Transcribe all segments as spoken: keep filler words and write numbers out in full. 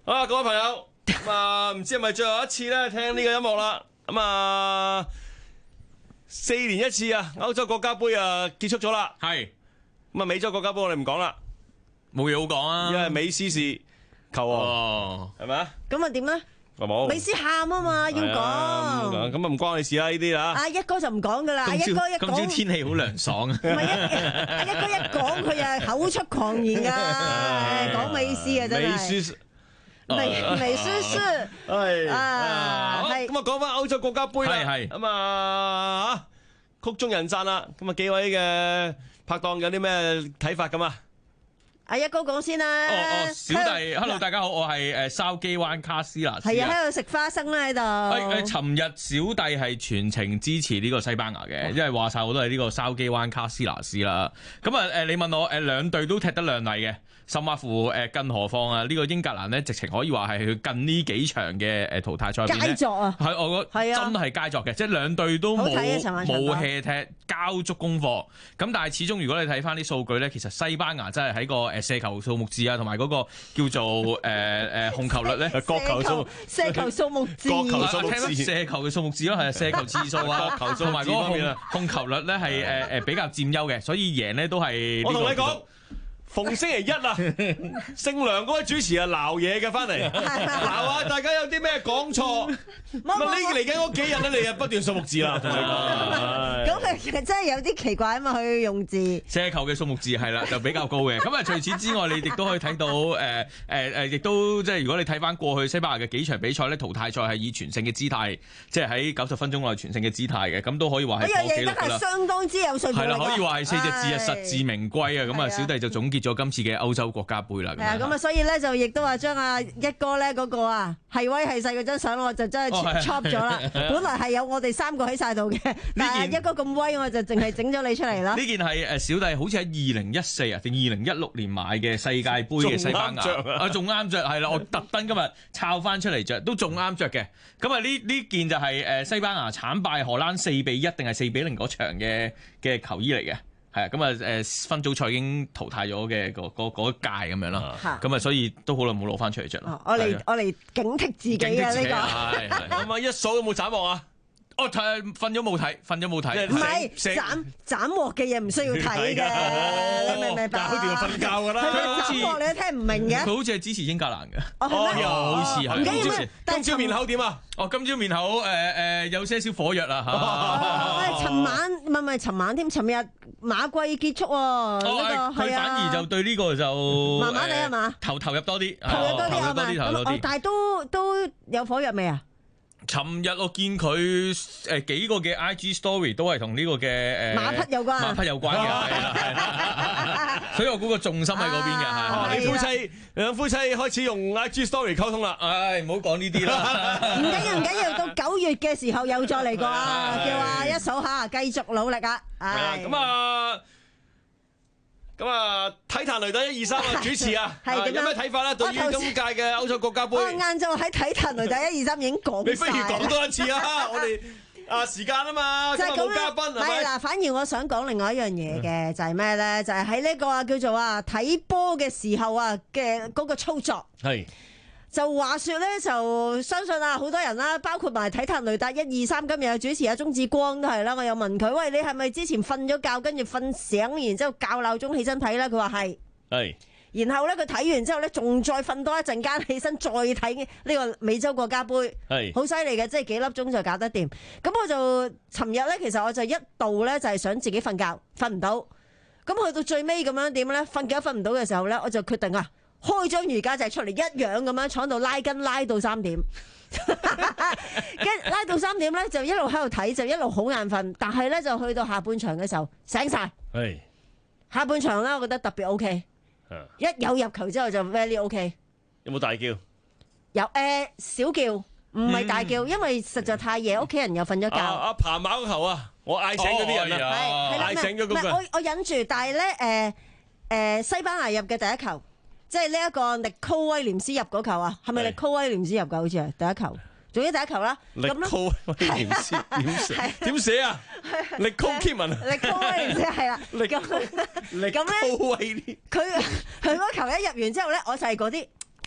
啊，各位朋友，咁啊，唔知係咪最後一次咧聽呢個音樂啦？咁啊，四年一次啊，歐洲國家杯啊結束咗啦。 係咁啊，美洲國家杯我哋唔講啦， 冇嘢好講啊， 因為美斯是球王， 哦， 係咪啊？ 咁啊點咧？ 我冇。 美斯喊啊嘛，要係啊咁講。 咁啊唔關你事啦，呢啲啊。 阿一哥就唔講噶啦，阿一哥一今朝講， 天氣好涼爽啊， 唔係一阿一哥一講佢啊口出狂言噶，講美斯啊真美係。 斯美美斯是係啊好係咁啊，講翻歐洲國家杯啦。 係係咁啊嚇，曲終人散啦。咁啊，幾位嘅拍檔有啲咩睇法咁啊？ 阿一哥講先啦。 哦哦，小弟，hello，大家好，我係誒筲箕灣卡斯拿斯係啊，喺度食花生啦喺度。 誒誒，尋日小弟係全程支持呢個西班牙嘅，因為話晒我都係呢個筲箕灣卡斯拿斯啦。咁啊誒，你問我誒兩隊都踢得亮麗嘅，甚或乎誒，更何況啊呢個英格蘭咧，直情可以話係佢近呢幾場嘅誒淘汰賽入邊佳咧， 作啊！ 係我覺得係啊真係佳作嘅，即係兩隊都冇好睇啊尋晚場冇波 hea 踢，交足功課。咁但係始終如果你睇翻啲數據咧，其實西班牙真係喺個誒射球數目字啊，同埋嗰個叫做誒誒控球率咧， 角球數射球數目字， 角球數目聽乜射球嘅數目字咯，係射球次數啊， 角球數同埋嗰個控字方面啊控球率咧係誒誒比較佔優嘅，所以贏咧都係呢個我同你講，逢星期一啊，姓梁嗰位主持啊鬧嘢嘅翻嚟，鬧下大家有啲咩講錯。咁啊，呢嚟緊嗰幾日咧，你啊不斷數目字啦，同你講。 咁佢其實真係有啲奇怪啊嘛，佢用字。 射球嘅數目字係啦，就比較高嘅。咁啊，除此之外，你亦都可以睇到誒誒誒，亦都即係如果你睇翻過去西班牙嘅幾場比賽咧，淘汰賽係以全勝嘅姿態，即係喺九十分鐘內全勝嘅姿態嘅，咁都可以話係呢樣破紀錄㗎啦嘢都係。相當之有說服係啦， 力㗎可以話係四隻字啊，實至名歸啊！咁啊， 係啊小弟就總結咗今次嘅歐洲國家杯啦。 係啊，咁啊，所以咧就亦都話將阿一哥咧嗰個啊係威係勢嗰張相，我就真哦係啊係 chop 咗啦。本來係有我哋三個喺晒度嘅，但係一哥咁威，我就淨係整咗你出嚟啦。 呢件係誒小弟好似喺二零一四啊定二零一六年買嘅世界盃嘅西班牙仲啱着啊啊，仲啱着係啦，我特登今日抄翻出嚟着，都仲啱着嘅。咁啊呢呢件就係誒西班牙慘敗荷蘭四比一定係四比零嗰場嘅嘅球衣嚟嘅。係啊，咁啊誒分組賽已經淘汰咗嘅嗰嗰嗰一屆咁樣啦， 嚇咁啊所以都好耐冇攞翻出嚟着啦哦。我嚟我嚟警惕自己啊！呢個係係咁啊，一數有冇斬獲啊？ 我睇瞓咗冇睇，瞓咗冇睇。 唔係成斬斬獲嘅嘢唔需要睇嘅，你明唔明白搞掂就啊？ 瞓覺㗎啦。 佢個好似斬獲你都聽唔明嘅。 佢好似係支持英格蘭嘅。 哦，係咩？ 哦好似係唔緊要好似咩？但係今朝面口點啊？ 哦，今朝面口誒誒、呃呃、有些少火藥啦嚇。 喂，尋晚唔係唔係尋晚添，尋日馬季結束喎， 哦， 呢個係佢反而就啊， 對呢個就麻麻地係嘛呃投投入多啲， 投入多啲係嘛？ 投入多啲，投入多咁哦啲。 但係都都有火藥味啊！ 尋日我見佢誒幾個嘅 I G story 都係同呢個嘅誒馬匹有關馬匹有關嘅，係啦係啦，所以我估個重心喺嗰邊嘅啊係。 你夫妻兩夫妻開始用 I G Story 溝通啦。 唉，唔好講呢啲啦。 唔緊要唔緊要，到九月嘅時候又再嚟過啊！ 係叫阿一嫂嚇繼續努力啊！ 係啊， 唉咁啊，咁啊，體壇雷隊一二三啊，主持啊， 係點啊啊有咩睇法咧？對於我頭先今屆嘅歐洲國家杯， 我晏晝喺體壇雷第一二三已經講你不如晒講多一次啊！我哋啊時間啊嘛，今日冇嘉賓係咪？ 係啦，反而我想講另外一樣嘢嘅，就係咩咧？就係喺呢個啊叫做啊睇波嘅時候啊嘅嗰個操作。 係就話說咧，就相信啊，好多人啦，包括埋體壇雷達一二三今日嘅主持阿鐘志光都係啦。我有問佢：喂，你係咪之前瞓咗覺，跟住瞓醒，然之後校鬧鐘起身睇咧？佢話係。 係然後咧，佢睇完之後咧，仲再瞓多一陣間，起身再睇呢個美洲國家杯， 係好犀利嘅，即係幾粒鐘就搞得掂。咁我就尋日咧，其實我就一度咧就係想自己瞓覺，瞓唔到。咁去到最尾咁樣點咧？瞓覺瞓唔到嘅時候咧，我就決定啊，開張瑜伽席出嚟，一樣咁樣坐喺度拉筋拉到三點，跟拉到三點咧就一路喺度睇，就一路好眼瞓。但係咧就去到下半場嘅時候醒晒。 係下半場咧，我覺得特別 O K。 啊一有入球之後就 very OK。 有冇大叫？ 有誒小叫，唔係大叫，因為實在太夜，屋企人又瞓咗覺。 啊阿爬馬嗰頭啊，我嗌醒嗰啲人啊， 係係啦， 嗌醒咗嗰個唔係我我忍住，但係咧誒誒西班牙入嘅第一球，即係呢一個力高威廉斯入嗰球啊，係咪係力高威廉斯入㗎？好似係第一球，總之第一球啦。 力咁咧高威廉斯點寫？點寫啊？力高 Kevin 啊？ 力高威廉斯係啦。 力咁力咁咧高威啲。 佢佢嗰球一入完之後咧，我就係嗰啲。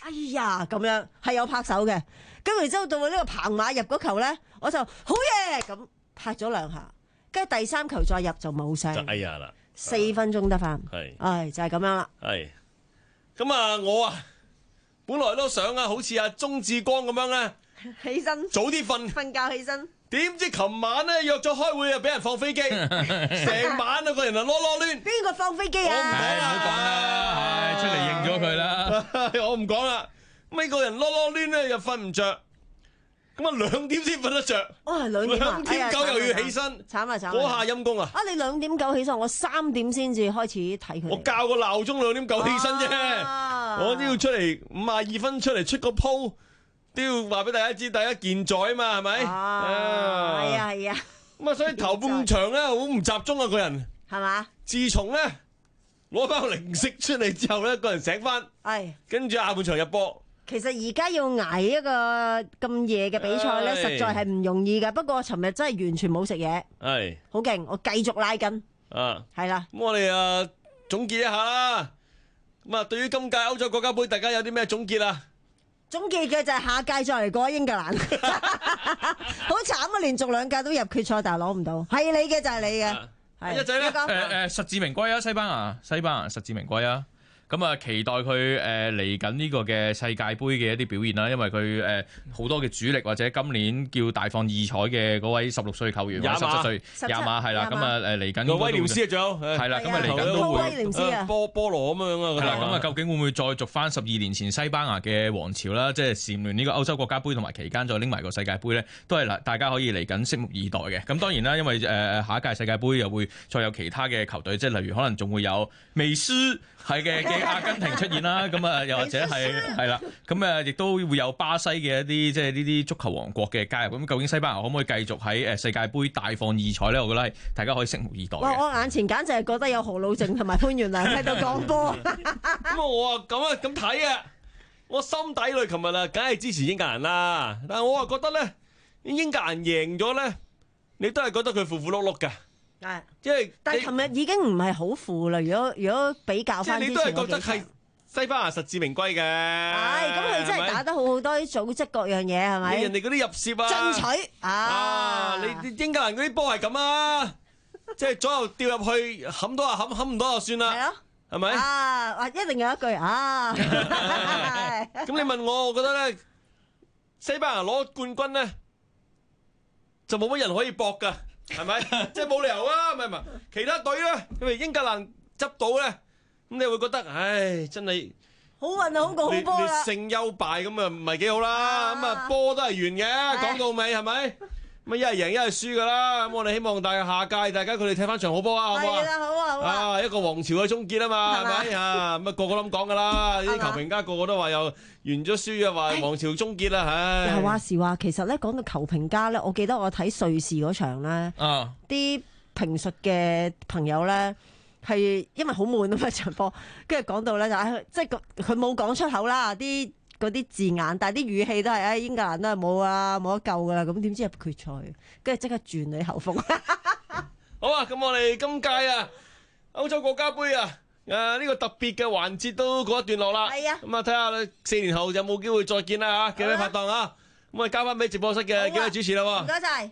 哎呀咁樣係有拍手嘅。跟住之後到呢個彭馬入嗰球咧，我就好嘢咁拍咗兩下，跟住第三球再入就冇聲。 就哎呀啦， 四分鐘得翻， 係， 唉就係咁樣啦。 係，咁啊我啊本來都想啊，好似阿鐘志光咁樣咧， 起身早啲瞓， 瞓覺起身。 點知琴晚咧約咗開會啊，俾人放飛機，成晚啊個人啊囉囉攣。 邊個放飛機啊？ 我唔唉，唔好講啦，係出嚟認咗佢啦。 我唔講啦。咁呢個人囉囉攣咧又瞓唔着，咁啊兩點先瞓得着， 哇兩點啊兩點九又要起身， 慘啊慘啊！ 嗰下陰公啊！ 啊你兩點九起身，我三點先至開始睇佢。 我校個鬧鐘兩點九起身啫， 啊我都要出嚟五廿二分出嚟出個鋪，都要話俾大家知，大家健在啊嘛，係咪？ 啊係啊係啊， 咁啊所以頭半場咧好唔集中啊個人。 係嘛？ 自從咧攞包零食出嚟之後咧，個人醒翻， 係。 跟住下半場入波。 其實而家要捱一個咁夜嘅比賽咧， 唉實在係唔容易㗎。不過我尋日真係完全冇食嘢， 係好勁，我繼續拉筋， 啊， 係啦。 咁我哋啊總結一下啦。咁啊，對於今屆歐洲國家杯，大家有啲咩總結啊？ 總結嘅就係下屆再嚟過英格蘭，好慘啊！連續兩屆都入決賽，但係攞唔到。係你嘅就係你嘅，係一仔咧一哥誒誒，實至名歸啊！西班牙，西班牙實至名歸啊！咁啊，期待佢誒嚟緊呢個嘅世界盃嘅一啲表現啦，因為佢誒好多嘅主力或者今年叫大放異彩嘅嗰位十六歲球員， 廿碼十七歲廿碼係啦，咁啊誒嚟緊個威廉斯啊，仲有係啦，咁啊嚟緊係啊都會威廉斯啊波波羅咁樣啊， 係啦，咁啊究竟會唔會再續翻十二年前西班牙嘅王朝啦？即係蟬聯呢個歐洲國家杯同埋期間再拎埋個世界盃咧，都係嗱大家可以嚟緊拭目以待嘅。咁當然啦，因為誒下一屆世界盃又會再有其他嘅球隊，即係例如可能仲會有美斯係嘅嘅阿根廷出現啦，咁啊又或者係係啦，咁啊亦都會有巴西嘅一啲即係呢啲足球王國嘅加入。咁究竟西班牙可唔可以繼續喺誒世界盃大放異彩咧？我覺得係大家可以拭目以待哇！ 嘅。 我眼前簡直係覺得有何老正同埋潘源良喺度講波， 咁我啊咁啊咁睇啊，我心底裏琴日啊，梗係支持英格蘭啦。但係我啊覺得咧，英格蘭贏咗咧，你都係覺得佢符符碌碌㗎。 係， 即係但係琴日已經唔係好負啦。如果如果比較翻之即係你都係前嗰幾場， 覺得係西班牙實至名歸嘅。 係咁佢真係打得好好多啲組織各樣嘢係咪？ 人哋嗰啲入攝啊， 進取啊！ 啊！你英格蘭嗰啲波係咁啊，即係左右掉入去，冚到就冚，冚唔到就算啦， 係咯， 係咪？ 啊！哇！一定有一句啊！ 咁你問我，我覺得咧，西班牙攞冠軍咧，就冇乜人可以搏㗎，係咪？即係冇理由啊，唔係唔係？其他隊咧，譬如英格蘭執到咧，咁你會覺得，唉，真係好運好過好劣波啦。 劣勝優敗咁啊，唔係幾好啦。咁啊，波都係圓嘅，講到尾係咪？咁啊，一係贏一係輸㗎啦。咁我哋希望大家下屆大家佢哋踢翻場好波啊，好唔好啊？ 係啦，好啊，好啊。 啊，一個王朝嘅終結啊嘛，係係嘛咪啊？咁啊，個個都咁講㗎啦。啲係嘛球評家個個都話又完咗輸啊，話王朝終結啦，唉。 又話時話，其實咧講到球評家咧，我記得我睇瑞士嗰場咧， 啊， 啲評述嘅朋友咧係因為好悶啊嘛場波，跟住講到咧就唉即係佢佢冇講出口啦，啲嗰啲字眼，但係啲語氣都係唉英格蘭都係冇啊冇得救㗎啦，咁點知入決賽，跟住即刻轉你口風。 好啊，咁我哋今屆啊歐洲國家杯啊，誒呢個特別嘅環節都告一段落啦。 係啊咁啊睇下你四年後有冇機會再見啦嚇，幾位拍檔啊，咁啊交翻俾直播室嘅好啊幾位主持啦喎唔。該晒。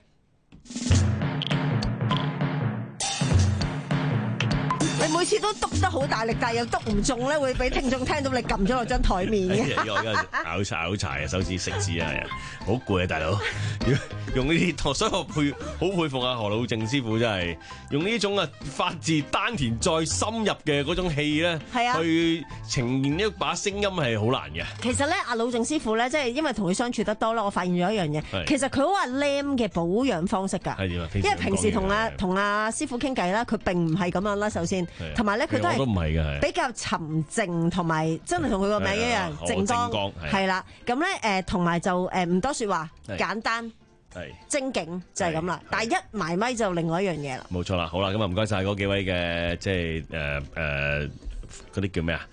你每次都篤得好大力，但係又篤唔中咧，會俾聽眾聽到你撳咗落張台面嘅。 我而家咬柴咬柴啊，手指食指啊，係啊，好攰啊，大佬。用呢啲，所以我佩好佩服啊何老正師傅，真係用呢種啊發自丹田再深入嘅嗰種氣咧， 係啊去呈現一把聲音係好難嘅。 其實咧，阿老正師傅咧，即係因為同佢相處得多啦，我發現咗一樣嘢。 係其實佢好話 lam 嘅保養方式㗎。 係點啊？ 因為平時同阿阿同阿師傅傾偈啦，佢並唔係咁樣啦。首先，同埋咧佢都我都唔係係嘅，係比較沉靜，同埋真係同佢個名一樣係啊好靜靜當光係係啦。咁咧誒，同埋就誒唔多説話， 係簡單係精警就係咁啦係。 但係一埋咪就另外一樣嘢啦。 冇錯啦。好啦，咁啊唔該晒嗰幾位嘅即係誒誒嗰啲叫咩啊？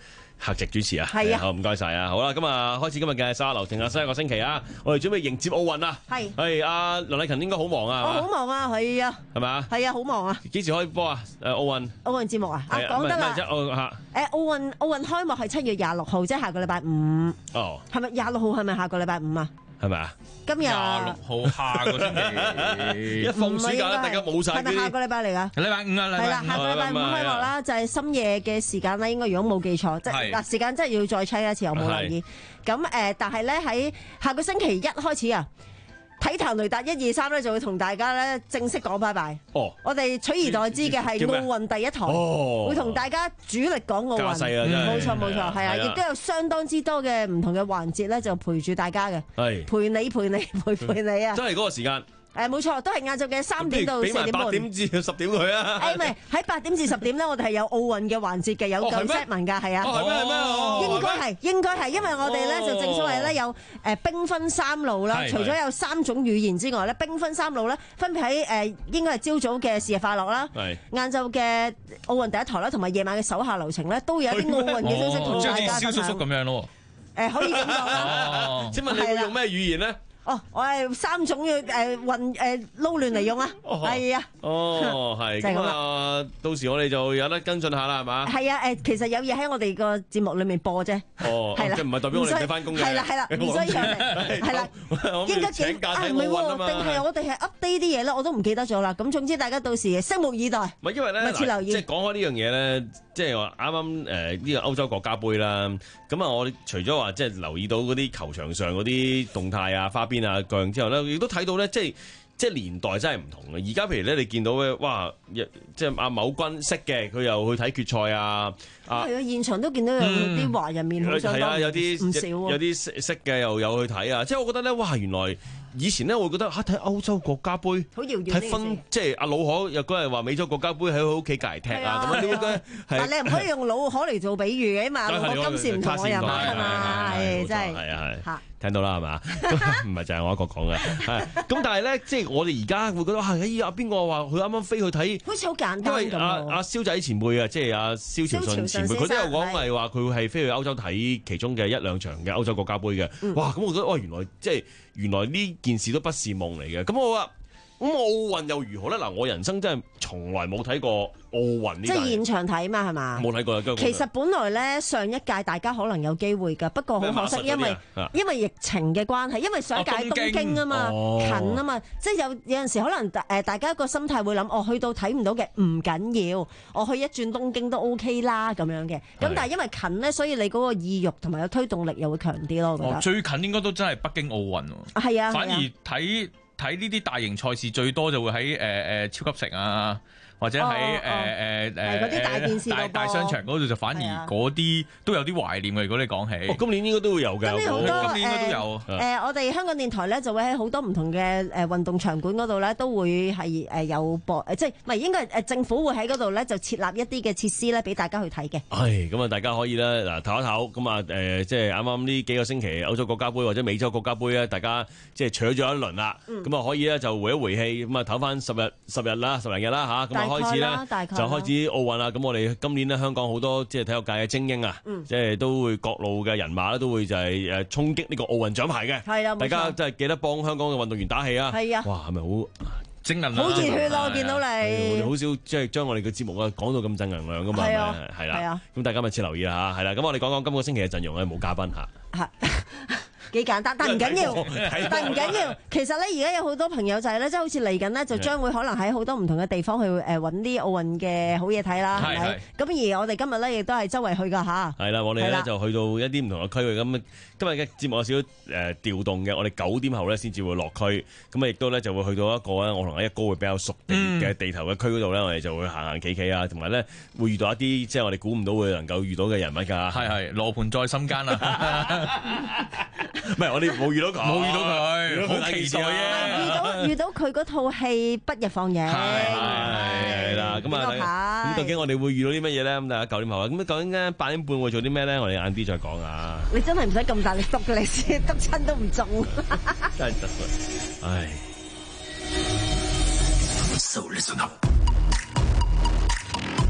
客席主持啊， 係啊好唔該晒啊，好啦，咁啊開始今日嘅沙流停下新一個星期啊，我哋準備迎接奧運啊， 係係阿梁麗勤應該好忙啊， 我好忙啊，係啊， 係咪啊？ 係啊，好忙啊！ 幾時開波啊？誒奧運奧運節目啊，啊係講得啦唔係唔係，奧嚇誒奧運奧運開幕係七月廿六號，即係下個禮拜五， 哦， 係咪廿六號？係咪下個禮拜五啊？ 係咪啊？ 今日廿六號下個星期， 一放暑假咧，大家冇晒係咪下個禮拜嚟㗎？ 禮拜五啊，禮係啦， 拜下個禮拜五開幕啦，就係深夜嘅時間啦。應該如果冇記錯，即係係嗱時間真係要再 check 一次，我冇留意。咁誒，但係咧喺下個星期一開始啊，體壇雷達一二三咧就會同大家咧正式講拜拜。 哦， 我哋取而代之嘅係叫咩奧運第一台， 哦會同大家主力講奧運。 架勢啊，真係冇錯冇錯，係啊， 係亦都有相當之多嘅唔同嘅環節咧，就陪住大家嘅， 係陪你陪你陪陪你啊！ 真係嗰個時間， 誒冇錯，都係晏晝嘅三點到四俾埋點半。 八點至十點佢啊， 誒唔係喺八點至十點咧，我哋係有奧運嘅環節嘅，有九哦係咩 set 文㗎，係啊。 哦係咩係咩哦應該係應該係，因為我哋咧哦就正所謂咧有誒兵分三路啦， 係除咗有三種語言之外咧，兵分三路咧，分別喺誒應該係朝早嘅視日快樂啦， 係晏晝嘅奧運第一台啦，同埋夜晚嘅手下留情咧，都有一啲奧運嘅消息同即大家係蕭叔叔分享。 咁樣咯。 誒可以咁講啦。 哦， 請問你會用咩語言咧？ 哦，我係三種嘅誒混誒撈亂嚟用啊， 哦係啊。 哦，係咁就係咁啦啊！到時我哋就有得跟進下啦，係嘛？ 係啊，誒，其實有嘢喺我哋個節目裏面播啫。 哦， 係啦即係唔係代表我哋唔使翻工嘅？ 係啦係啦，唔需要嘅，係啦，應該幾請假睇啊唔係喎， 奧運啊嘛。 定係我哋係 update 啲嘢咧，我都唔記得咗啦。咁總之大家到時拭目以待。 唔係因為咧， 密切留意嗱即係講開呢樣嘢咧，即係話啱啱誒呢個歐洲國家杯啦。咁啊，我哋除咗話即係留意到嗰啲球場上嗰啲動態啊、花邊啊各樣之後咧，亦都睇到咧，即係即係年代真係唔同嘅。而家譬如咧，你見到咧，哇，即係阿某君識嘅，佢又去睇決賽啊，啊係啊，現場都見到有啲華人面好相當係啊，有啲唔少喎。 有啲識識嘅又有去睇啊。即係我覺得咧，哇，原來以前咧，我會覺得嚇睇歐洲國家杯。 好遙遠呢睇件事。 分即係阿老可又嗰日話美洲國家杯喺佢屋企隔離踢啊，咁樣點解但你唔可以用老可嚟做比喻嘅嘛，老可今時唔同我人嘛係嘛，係真係係啊係嚇。 聽到啦係嘛？唔係就係我一個講嘅，係咁但係咧，即係我哋而家會覺得啊，咦阿邊個話佢啱啱飛去睇？ 好似好簡因單咁為阿喎。 阿蕭仔前輩啊，即係阿蕭朝信前輩，佢都有講係話佢係飛去歐洲睇其中嘅一兩場嘅歐洲國家杯嘅。哇！咁我覺得哇，原來即係原來呢件事都不是夢嚟嘅。咁我話咁奧運又如何咧？嗱，我人生真係從來冇睇過奧運呢單嘢， 即係現場睇嘛係嘛？ 冇睇過啊。 其實本來咧上一屆大家可能有機會㗎，不過好可惜，因為因為疫情嘅關係，因為上一屆喺東京啊嘛， 哦近啊嘛，即係有有陣時可能誒大家個心態會諗，哦去到睇唔到嘅唔緊要，我去一轉東京都 OK 啦咁樣嘅。咁但係因為近咧，所以你嗰個意欲同埋個推動力又會強啲咯，我覺哦得。 最近應該都真係北京奧運喎。 係啊， 反而係啊睇睇呢啲大型賽事最多就會喺誒誒超級城啊，或者喺誒誒誒係嗰啲大電視度播大大商場嗰度就反係啊而嗰啲都有啲懷念嘅。如果你講起哦，，今年應該都會有嘅。 今年好多今年應該都有誒、呃我哋香港電台咧就會喺好多唔同嘅誒運動場館嗰度咧，都會係誒有播誒，即係唔係應該係誒政府會喺嗰度咧就設立一啲嘅設施咧，俾大家去睇嘅。 係咁啊！大家可以咧嗱唞一唞，咁啊誒，即係啱啱呢幾個星期歐洲國家杯或者美洲國家杯咧，大家即係取咗一輪啦，咁啊、 嗯、 可以咧就回一回氣，咁啊唞翻十日十日啦，十零日啦嚇，咁啊開始咧大概就開始奧運啦。咁我哋今年咧香港好多即係體育界嘅精英啊， 嗯即係都會各路嘅人馬咧都會就係誒衝擊呢個奧運獎牌嘅。 係啊，冇錯大家真係記得幫香港嘅運動員打氣啊！ 係啊哇，係咪好？ 正能量好熱血咯！我見到我哋你好少即係將我哋嘅節目啊講到咁正能量噶嘛， 係啊係啦係啊， 咁大家密切留意啦嚇，係啦，咁我哋講講今個星期嘅陣容咧冇嘉賓嚇， 係幾簡單，但唔緊要睇過， 但唔緊要。其實咧，而家有好多朋友就係咧，即係好似嚟緊咧，就將會可能喺好多唔同嘅地方去誒揾啲奧運嘅好嘢睇啦，係咪？咁而我哋今日咧亦都係周圍去㗎吓。 係啦，我哋係啦咧就去到一啲唔同嘅區域咁。今日嘅節目有少少誒調動嘅，我哋九點後咧先至會落區，咁啊亦都咧就會去到一個咧，我同阿一哥會比較熟地嘅地頭嘅區嗰度咧，我哋就會行行企企啊，同埋咧會遇到一啲即係我哋估唔到會能夠遇到嘅人物㗎。 係係羅盤在心間啊！ 唔係我哋冇遇到佢， 冇遇到佢，好期待遇啊！ 到遇到佢嗰套戲《不日放映》， 係啦，咁啊，咁究竟我哋會遇到啲乜嘢咧？咁大家九點後啊，咁究竟咧八點半會做啲咩咧？我哋晏啲再講啊！ 你真係唔使咁大力篤嘅，你先篤親都唔中。 真係得罪，唉。嗱，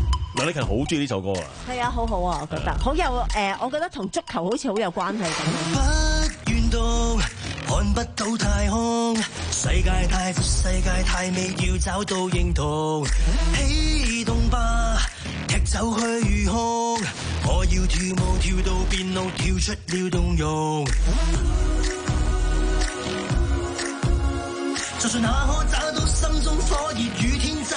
麥禮勤好中意呢首歌啊。 係啊，好好啊，我覺得好有誒，我覺得同足球好似好有關係咁。 不願動，看不到太空，世界太闊，世界太美，要找到認同。起動吧，踢走去如空，我要跳舞跳到變路，跳出了動容。就算那可找到心中火熱與天真，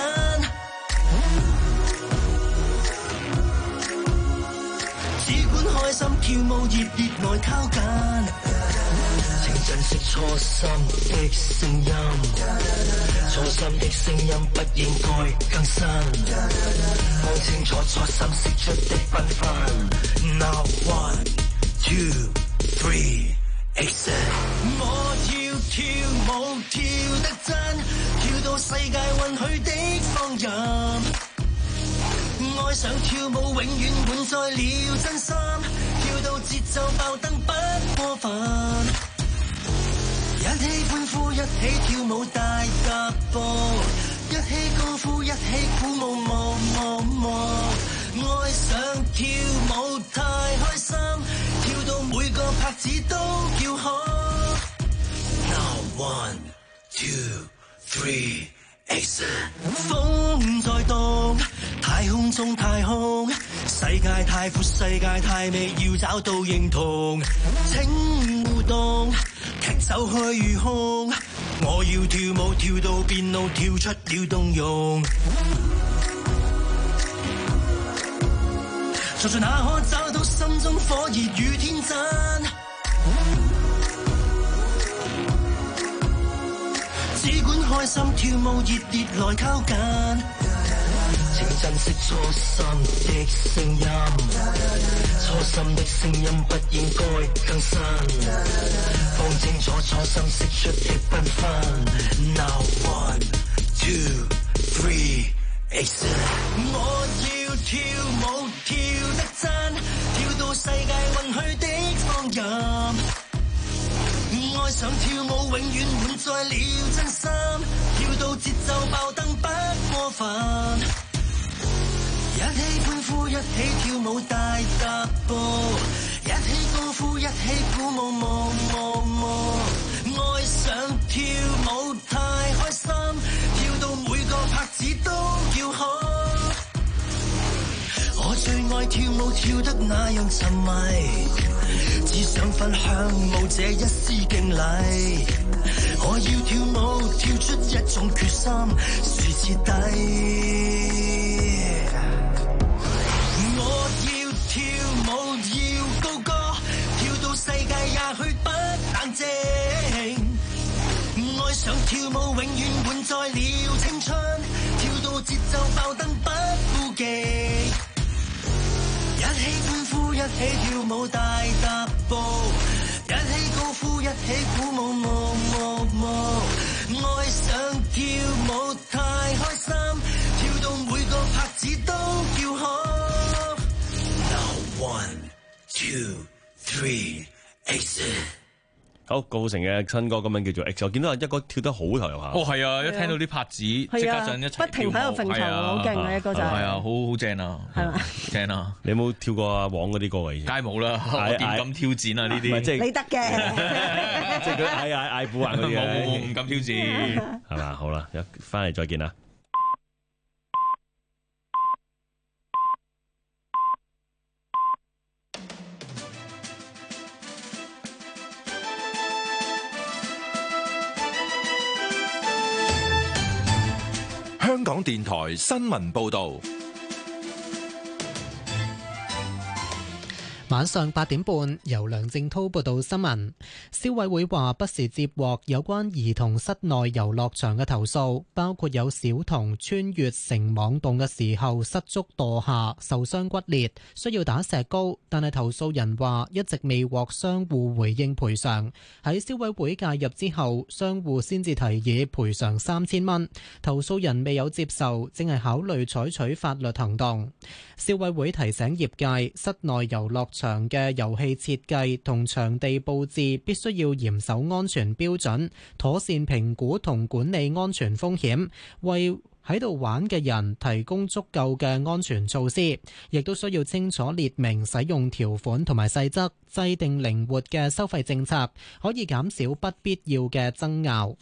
只管開心跳舞熱烈來靠近，請珍惜初心的聲音，初心的聲音不應該更新，看清楚初心釋出的繽紛。Now one two three exit， 我要跳舞跳得真，跳到世界允許的放任，愛上跳舞永遠滿載了真心，跳到節奏爆燈不過分，一起歡呼一起跳舞大踏步，一起高呼一起鼓舞舞舞舞，愛上跳舞太開心，跳到每個拍子都叫好。Now one two three exit， 風在動，太空中太空，世界太闊，世界太美，要找到認同。請互動，踢走去如空，我要跳舞跳到變路，跳出了動容。就在那可找到心中火熱與天真，只管開心跳舞熱烈來靠近，請珍惜初心的聲音，初心的聲音不應該更新，放清楚初心釋出的繽紛。Now one two three exit， 我要跳舞跳得真，跳到世界允許的放任，愛上跳舞永遠滿載了真心，跳到節奏爆燈不過分，一起歡呼一起跳舞大踏步，一起高呼一起鼓舞舞舞舞，愛上跳舞太開心，跳到每個拍子都叫好。我最愛跳舞跳得那樣沉迷，只想分享舞者一絲敬禮，我要跳舞跳出一種決心，是徹底。我要跳舞要高歌，跳到世界也許不冷靜，愛上跳舞永遠滿載了青春，跳到節奏爆燈不顧忌，一起歡呼一起跳舞大踏步，一起高呼一起鼓舞舞舞舞，愛上跳舞太開心，跳到每個拍子都叫好。Now one two three exit。 好，郭富城嘅新歌咁樣叫做 X， 我見到阿一哥跳得好投入下。 哦，係啊，一聽到啲拍子，即刻想一齊不停喺度揈頭，好勁啊！一哥就係啊，好好正啊，係嘛，正啊！ 你有冇跳過阿黃嗰啲歌啊？以前梗係冇啦，我點敢挑戰啊？呢啲即係你得嘅， 即係佢嗌嗌嗌苦玩嗰啲冇冇冇，唔敢挑戰， 係嘛？好啦，翻嚟再見啦。 香港電台新聞報道。 晚上八點半，由梁正滔報道新聞。消委會話不時接獲有關兒童室內遊樂場嘅投訴，包括有小童穿越繩網洞嘅時候失足墮下，受傷骨裂，需要打石膏。但係投訴人話一直未獲商戶回應賠償。喺消委會介入之後，商戶先至提議賠償三千蚊。投訴人未有接受，正係考慮採取法律行動。消委會提醒業界，室內遊樂場嘅遊戲設計同場地佈置必須要嚴守安全標準，妥善評估同管理安全風險，為喺度玩嘅人提供足夠嘅安全措施，亦都需要清楚列明使用條款同埋細則，制定靈活嘅收費政策，可以減少不必要嘅爭拗。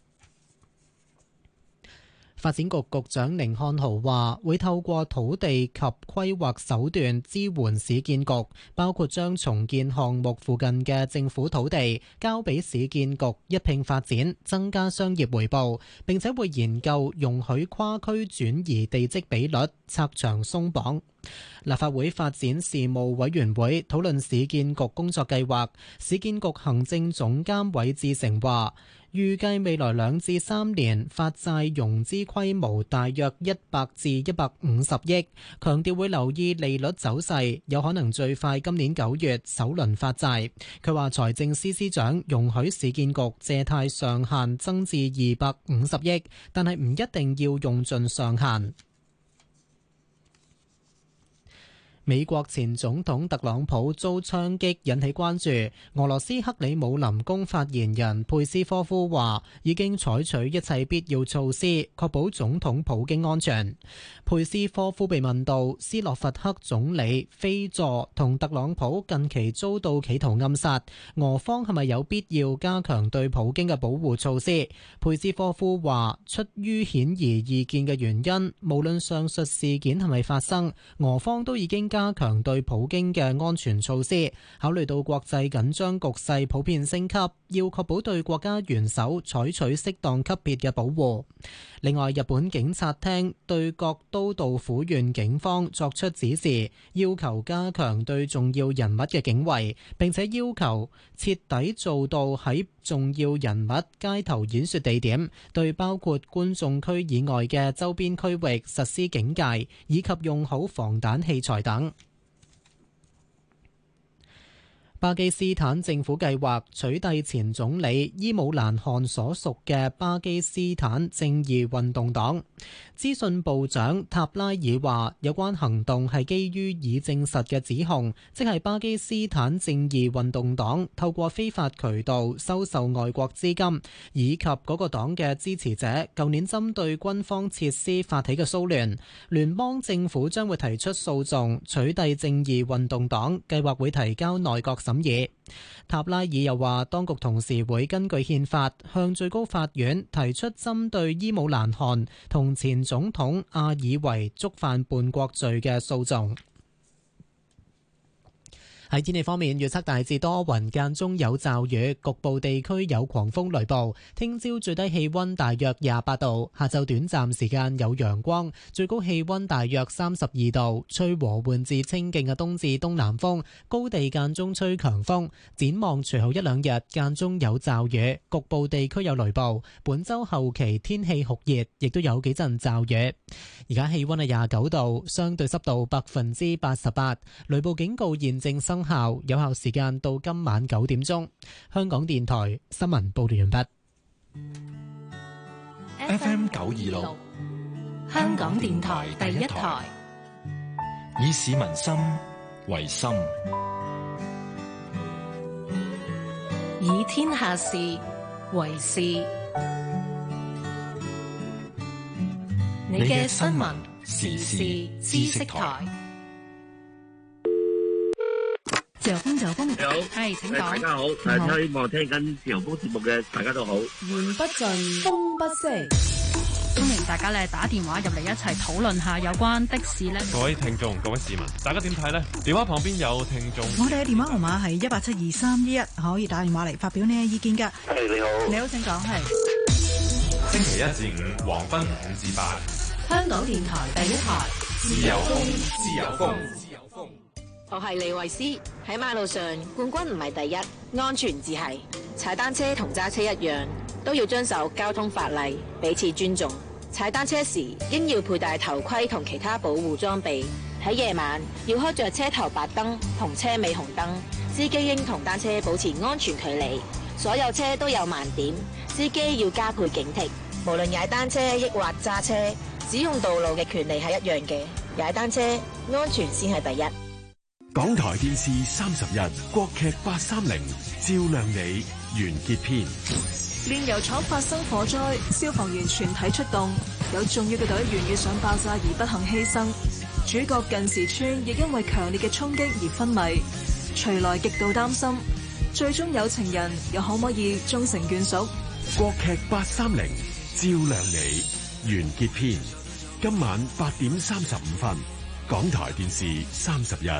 發展局局長甯漢豪話，會透過土地及規劃手段支援市建局，包括將重建項目附近嘅政府土地交俾市建局一併發展，增加商業回報，並且會研究容許跨區轉移地積比率，拆牆鬆綁。立法會發展事務委員會討論市建局工作計劃，市建局行政總監韋志成話，預計未來兩至三年發債融資規模大約一百至一百五十億，強調會留意利率走勢，有可能最快今年九月首輪發債。佢話財政司司長容許市建局借貸上限增至二百五十億，但係唔一定要用盡上限。美國前總統特朗普遭槍擊引起關注，俄羅斯克里姆林宮發言人佩斯科夫話已經採取一切必要措施，確保總統普京安全。佩斯科夫被問到斯洛伐克總理菲佐同特朗普近期遭到企圖暗殺，俄方係咪有必要加強對普京嘅保護措施？佩斯科夫話出於顯而易見嘅原因，無論上述事件係咪發生，俄方都已經加強對普京嘅安全措施，考慮到國際緊張局勢普遍升級，要確保對國家元首採取適當級別嘅保護。另外，日本警察廳對各都道府縣警方作出指示，要求加強對重要人物嘅警衛，並且要求徹底做到喺重要人物街頭演說地點對包括觀眾區以外嘅周邊區域實施警戒，以及用好防彈器材等。巴基斯坦政府計劃取締前總理伊姆蘭汗所屬嘅巴基斯坦正義運動黨。資訊部長塔拉爾話，有關行動係基於已證實嘅指控，即係巴基斯坦正義運動黨透過非法渠道收受外國資金，以及嗰個黨嘅支持者舊年針對軍方設施發起嘅騷亂。聯邦政府將會提出訴訟取締正義運動黨，計劃會提交內閣審議。塔拉爾又話，當局同時會根據憲法向最高法院提出針對伊姆蘭汗同前總統阿爾維觸犯叛國罪嘅訴訟。喺天氣方面，預測大致多雲，間中有驟雨，局部地區有狂風雷暴。聽朝最低氣溫大約廿八度，下晝短暫時間有陽光，最高氣溫大約三十二度，吹和緩至清勁嘅東至東南風，高地間中吹強風。展望隨後一兩日間中有驟雨，局部地區有雷暴。本周後期天氣酷熱，亦都有幾陣驟雨。而家氣溫係廿九度，相對濕度百分之八十八，雷暴警告現正生效，有效時間到今晚九點鐘。香港電台新聞報道完畢。 F M 九二六， 香港電台第一台， 以市民心為心， 以天下事為事。你嘅新聞時事知識台。自由風，自由風， 你好， 係請講。 大家好，誒，希望聽緊自由風節目嘅大家都好。 言不盡，風不息。 歡迎大家咧打電話入嚟一齊討論下有關的士咧。 各位聽眾，各位市民，大家點睇呢？電話旁邊有聽眾。 我哋嘅電話號碼係一八七二三一一，可以打電話嚟發表你嘅意見㗎。 係你好， 你好，請講。係星期一至五黃昏五至八， 香港電台第一台， 自由風，自由風。 我係李慧詩，喺馬路上冠軍唔係第一，安全至係。踩單車同揸車一樣，都要遵守交通法例，彼此尊重。踩單車時應要佩戴頭盔同其他保護裝備。喺夜晚要開着車頭白燈同車尾紅燈。司機應同單車保持安全距離。所有車都有盲點，司機要加倍警惕。無論踩單車抑或揸車，使用道路嘅權利係一樣嘅。踩單車安全先係第一。 港台電視三十日國劇八三零照亮你完結篇。 煉油廠發生火災，消防員全體出動，有重要嘅隊員遇上爆炸而不幸犧牲。主角近時村亦因為強烈嘅衝擊而昏迷，徐來極度擔心，最終有情人又可唔可以終成眷屬？ 國劇八三零照亮你完結篇，今晚八點三十五分，港台電視三十一。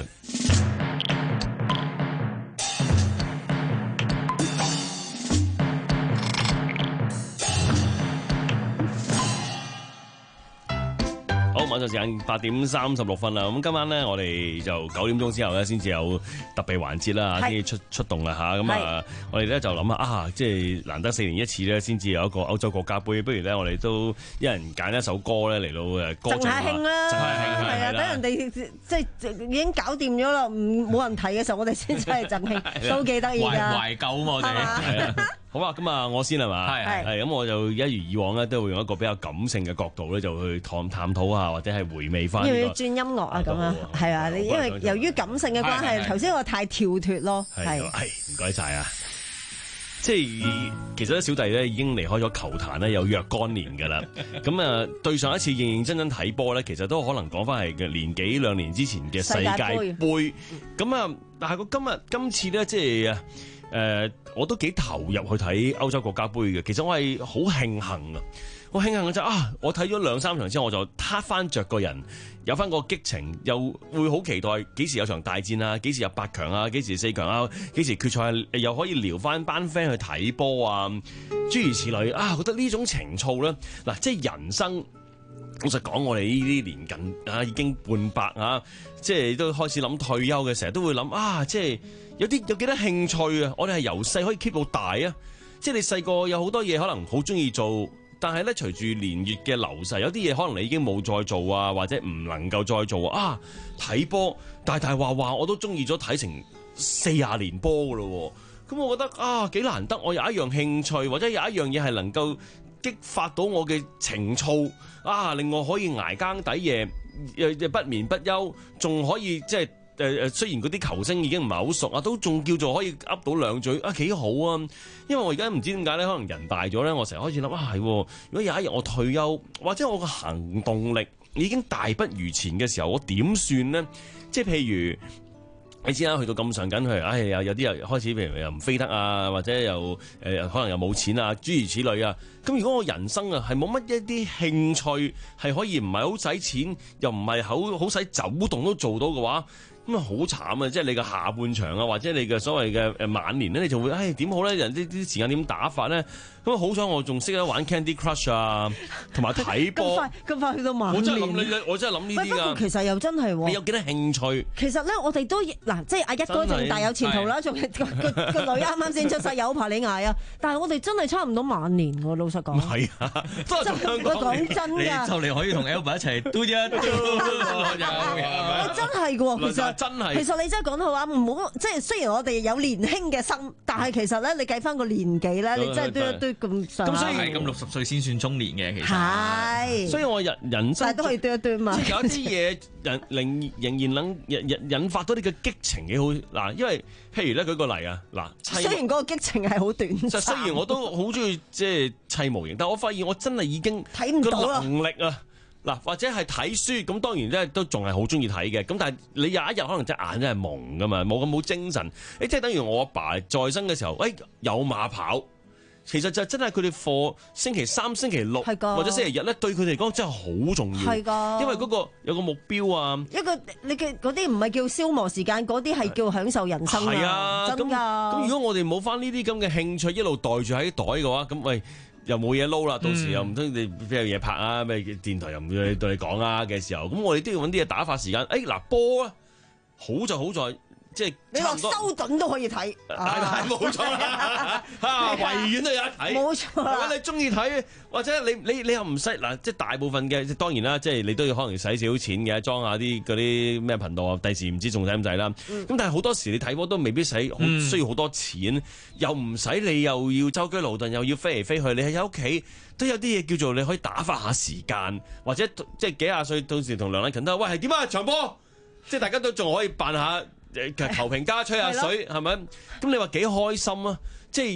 晚上時間八點三十六分啦，咁今晚咧我哋就九點鐘之後咧先至有特備環節啦，先至出出動啦嚇，咁啊我哋咧就諗下啊，即係難得四年一次咧，先至有一個歐洲國家杯，不如咧我哋都一人揀一首歌咧嚟到誒歌贈下興啦， 贈下興係啊，等人哋即係已經搞掂咗啦，唔冇人睇嘅時候，我哋先真係贈興，都幾得意㗎， 懷舊我哋係啊。 好啊，咁啊，我先係嘛， 係係咁我就一如以往咧，都會用一個比較感性嘅角度咧，就去探探討下或者係回味翻。 要唔要轉音樂啊？咁啊，係啊，你因為由於感性嘅關係，頭先我太跳脫咯，係。 係唔該晒啊！即係其實咧，小弟咧已經離開咗球壇咧有若干年㗎啦。咁啊，對上一次認認真真睇波咧，其實都可能講翻係嘅年幾兩年之前嘅世界盃。咁啊，但係個今日今次咧，即係啊。誒、呃，我都幾投入去睇歐洲國家杯嘅。其實我係好慶幸啊，好慶幸嘅就啊，我睇咗兩三場之後，我就撻翻着個人，有翻個激情，又會好期待幾時有場大戰啊，幾時入八強啊，幾時四強啊，幾時決賽又可以撩翻班 friend 去睇波啊，諸如此類啊，覺得呢種情操咧，嗱，即係人生。老實講，我哋呢啲年近啊，已經半百啊，即係都開始諗退休嘅，成日都會諗啊，即係有啲有幾多興趣啊？我哋係由細可以 keep 到大啊！即係你細個有好多嘢可能好中意做，但係咧隨住年月嘅流逝，有啲嘢可能你已經冇再做啊，或者唔能夠再做啊。睇波大大話話我都中意咗睇成四廿年波噶咯，咁我覺得啊幾難得，我有一樣興趣或者有一樣嘢係能夠激發到我嘅情操啊，令我可以捱更抵夜，誒不眠不休，仲可以即係誒誒。雖然嗰啲球星已經唔係好熟啊，都仲叫做可以噏到兩嘴啊，幾好啊！因為我而家唔知點解咧，可能人大咗咧，我成日開始諗啊，係如果有一日我退休，或者我個行動力已經大不如前嘅時候，我點算呢？即係譬如。你知啦，去到咁上緊，佢唉有有啲又開始，譬如又唔飛得啊，或者又誒、呃、可能又冇錢啊，諸如此類啊。咁如果我人生啊係冇乜一啲興趣，係可以唔係好使錢，又唔係好好使走動都做到嘅話，咁啊好慘啊！即係你嘅下半場啊，或者你嘅所謂嘅誒晚年咧，你就會唉點好咧？人啲啲時間點打法咧？咁好彩我仲識得玩 Candy Crush 啊，同埋睇波。咁快咁快去到晚年。 我真係諗呢，我真係諗呢啲㗎。 不過其實又真係喎。 你有幾多興趣？ 其實咧，我哋都嗱，即係阿一哥仲大有前途啦，仲個個個女啱啱先出世，有排你捱啊！但係我哋真係差唔多晚年喎，老實講。 係啊，都係香港。 講真㗎， 你就嚟可以同 Albert 一齊嘟一嘟， 我真係㗎喎，其實真係。 其實你真係講得好啱，唔好即係雖然我哋有年輕嘅心，但係其實咧，你計翻個年紀咧，你真係嘟一嘟咁上下。 咁所以係咁六十歲先算中年嘅，其實係。 所以我人人生但係都可以嘟一嘟嘛。 即係有一啲嘢人令仍然能引引引發到你嘅激情幾好嗱，因為譬如咧舉個例啊嗱， 雖然嗰個激情係好短暫。 雖然我都好中意即係砌模型，但我發現我真係已經睇唔到啦能力啊。嗱，或者係睇書，咁當然咧都仲係好中意睇嘅。咁但係你有一日可能隻眼真係蒙噶嘛，冇咁冇精神。誒，即係等於我阿爸在生嘅時候，誒、哎、有馬跑，其實就真係佢哋課星期三、星期六或者星期日咧，對佢哋嚟講真係好重要。係㗎，因為嗰個有個目標啊。一個你嘅嗰啲唔係叫消磨時間，嗰啲係叫享受人生啊。係啊，真㗎。 咁如果我哋冇翻呢啲咁嘅興趣，一路袋住喺袋嘅話，咁喂。又冇嘢撈啦，到時又唔通你邊有嘢拍啊？咩電台又唔要你對你講啊嘅時候，咁我哋都要揾啲嘢打發時間。誒嗱波啊，好就好在即係你話修頓都可以睇， 係係冇錯啦嚇，維園都有得睇， 冇錯啦。 如果你中意睇，或者你你你又唔使嗱，即係大部分嘅當然啦，即係你都要可能使少少錢嘅，裝下啲嗰啲咩頻道啊，第時唔知仲使唔使啦。咁、嗯、但係好多時你睇波都未必使，好需要好多錢，嗯、又唔使你又要舟車勞頓，又要飛嚟飛去，你喺屋企都有啲嘢叫做你可以打發下時間，或者即係幾廿歲到時同梁禮勤都話喂係點啊場波，即係大家都仲可以扮下。球評加吹下水係咪？咁你話幾開心啊？即係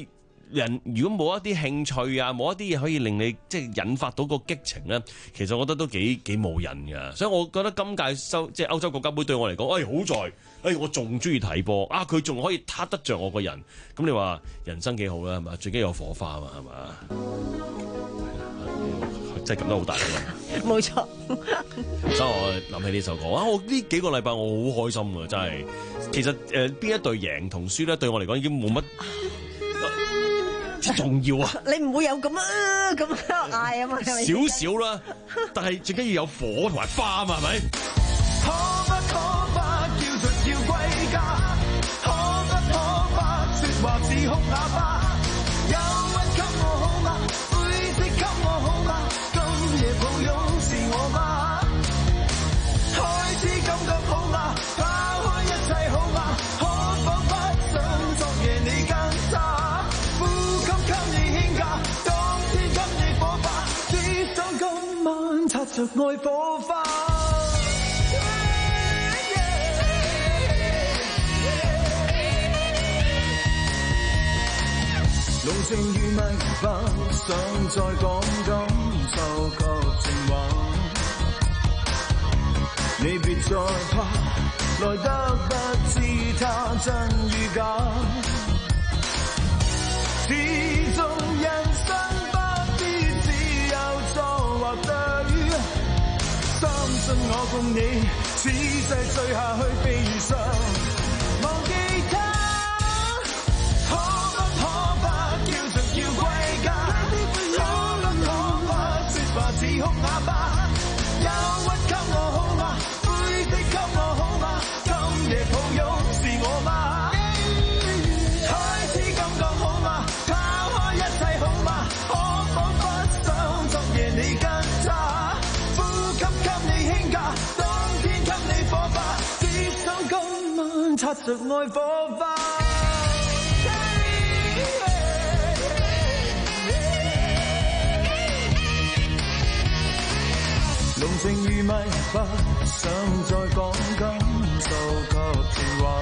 人如果冇一啲興趣啊，冇一啲嘢可以令你即係引發到個激情咧，其實我覺得都幾幾冇癮㗎。所以我覺得今屆收即係歐洲國家杯對我嚟講，哎好在，哎我仲中意睇波啊！佢仲可以撻得着我個人，咁你話人生幾好啦，係嘛？最緊要有火花啊嘛，係嘛？真係撳得好大㗎嘛！ 冇錯。 所以我諗起呢首歌啊，我呢幾個禮拜我好開心㗎，真係。其實誒邊、呃、一隊贏同輸咧，對我嚟講已經冇乜。重要啊！ 你唔會有咁啊咁喺度嗌啊嘛， 少少啦，但係最緊要有火同埋花啊嘛，係咪？ 可不可不叫做要歸家？可不可不説話似哭啞巴？憂鬱給我好嗎？灰色給我好嗎？今夜抱擁是我嗎？開始感覺好嗎？拋開一切好嗎？可否不想昨夜你更差？擦着愛火花，濃情如蜜，不想再講感受及情話。你別再怕，來得不知他真與假。始終人生不必只有錯或對。相信我共你，此世醉下去被遇上，忘記他，可不可不叫着要歸家？可不可不説話似哭啞巴？憂鬱給我好嗎？灰色給我好嗎？今夜抱擁是我嗎？開始感覺好嗎？拋開一切好嗎？可否不想昨夜你更差？當天給你火花，只想今晚擦着愛火花。濃情如蜜，不想再講感受及情話。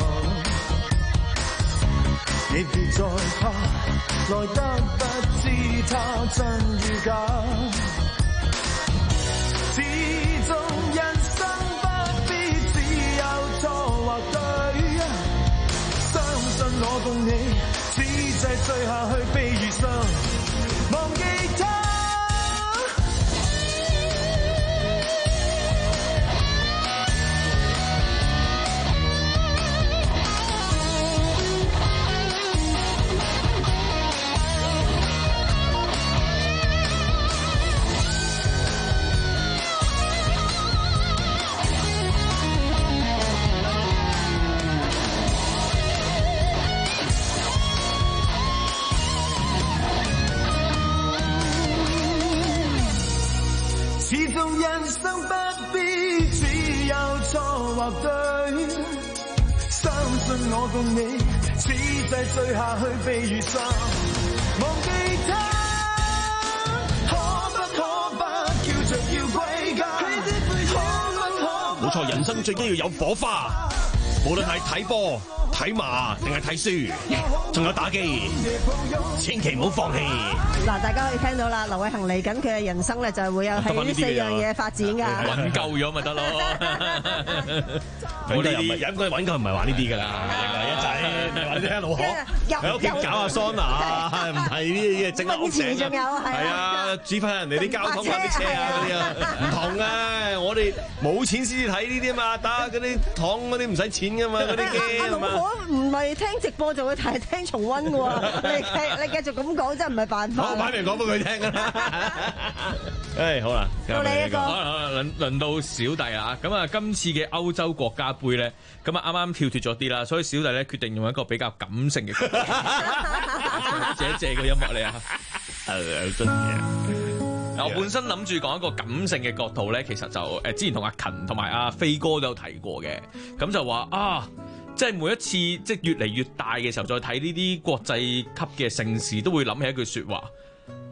你別再怕，來得不知他真與假。始終人生不必只有錯或對，相信我共你，此際醉下去被遇上，忘記他。始終人生不必只有錯或對，相信我共你，此際醉下去被遇上，忘記他，可不可不叫着要歸家？可不可？ 冇錯，人生最緊要有火花，無論係睇波、睇馬定係睇書，仲有打機，千祈唔好放棄。 嗱，大家可以聽到啦，劉偉恒嚟緊佢嘅人生咧就係會有喺呢四樣嘢發展㗎。 揾夠咗咪得咯？ 我哋又唔係飲嗰啲揾夠，唔係玩呢啲㗎啦，一仔或者老學喺屋企搞下桑拿，唔係呢啲嘢整下屋頂。仲有係啊，指揮人哋啲交通啊、啲車啊嗰啲啊，唔同啊！我哋冇錢先至睇呢啲嘛，打嗰啲糖嗰啲唔使錢㗎嘛，嗰啲機係嘛。 我唔係聽直播就會睇聽重溫嘅喎，你繼你繼續咁講真係唔係辦法。 我擺明講俾佢聽㗎啦。誒好啦， 到你一個。 好啦，輪輪到小弟啊！咁啊，今次嘅歐洲國家杯咧，咁啊啱啱跳脫咗啲啦，所以小弟咧決定用一個比較感性嘅角度，借一借個音樂嚟啊！誒真嘅。我本身諗住講一個感性嘅角度咧，其實就誒之前同阿勤同埋阿飛哥都有提過嘅，咁就話啊。即係每一次即係越嚟越大嘅時候，再睇呢啲國際級嘅盛事，都會諗起一句説話：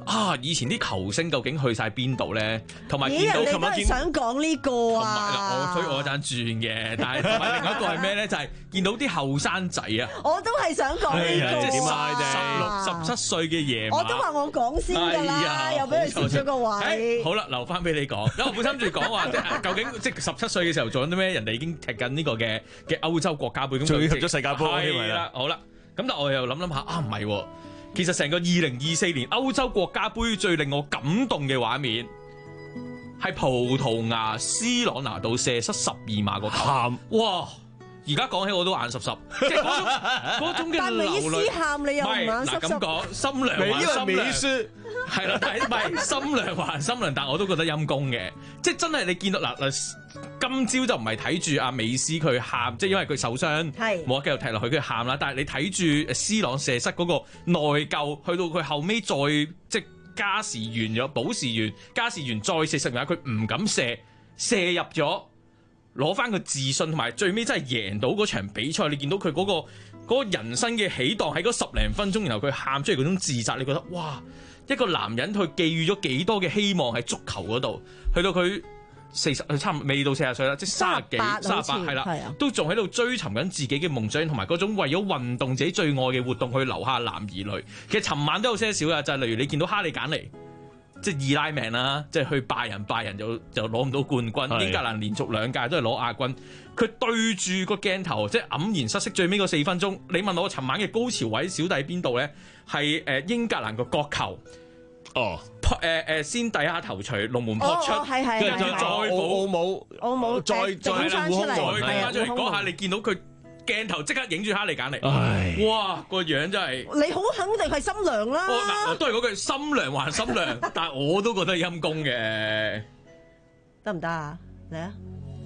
啊，以前啲球星究竟去晒邊度咧？同埋見到咦， 琴日見想講呢個啊， 我所以我陣轉嘅，但係同埋另外一個係咩咧？就係見到啲後生仔啊！ 我都係想講呢個即係啊， 十六、十七歲嘅爺馬， 我都話我講先㗎啦，又俾佢攝咗個位。 好啦，留翻俾你講，因為我本身住講話，即係究竟即係十七歲嘅時候做緊啲咩？人哋已經踢緊呢個嘅嘅歐洲國家盃，咁仲要入咗世界盃係啦，好啦，咁但我又諗諗下啊，唔係喎。其實成個二零二四年歐洲國家盃最令我感動嘅畫面係葡萄牙 C 朗拿度射失十二碼個球，喊哇！而家講起我都眼濕濕，即係嗰種嗰種嘅流淚。 但美斯喊你又唔眼濕濕。 嗱咁講，心涼還心涼。係啦，但係唔係心涼還心涼，但我都覺得陰公嘅。即係真係你見到嗱嗱，今朝就唔係睇住阿美斯佢喊，即係因為佢受傷，冇得繼續踢落去佢喊啦。但係你睇住 C 朗射失嗰個內疚，去到佢後尾再即係加時完咗，補時完，加時完再射十碼，佢唔敢射，射入咗。攞翻個自信，同埋最尾真係贏到嗰場比賽，你見到佢嗰、嗰個嗰個人生嘅起檔喺嗰十零分鐘，然後佢喊出嚟嗰種自責，你覺得哇！一個男人佢寄予咗幾多嘅希望喺足球嗰度，去到佢四十，差唔多未到四十歲啦，即係三十幾、三十八係啦，都仲喺度追尋緊自己嘅夢想，同埋嗰種為咗運動自己最愛嘅活動去留下男兒淚。其實尋晚都有些少嘅，就係、是、例如你見到哈利簡尼。即係二奶命啦，即係去拜仁，拜仁就就攞唔到冠軍。英格蘭連續兩屆都係攞亞軍。佢對住個鏡頭，即係黯然失色。最尾嗰四分鐘，你問我尋晚嘅高潮位小弟邊度咧？係誒英格蘭個角球。哦，誒誒先第一下頭槌龍門撲出，跟住再再補冇， 我冇再再翻出嚟， 再翻出嚟嗰下，你見到佢。鏡頭即刻影住哈利簡尼，哇個樣真係你好肯定係心涼啦。 嗱，都係嗰句心涼還心涼，但係我都覺得陰公嘅， 得唔得啊？嚟啊！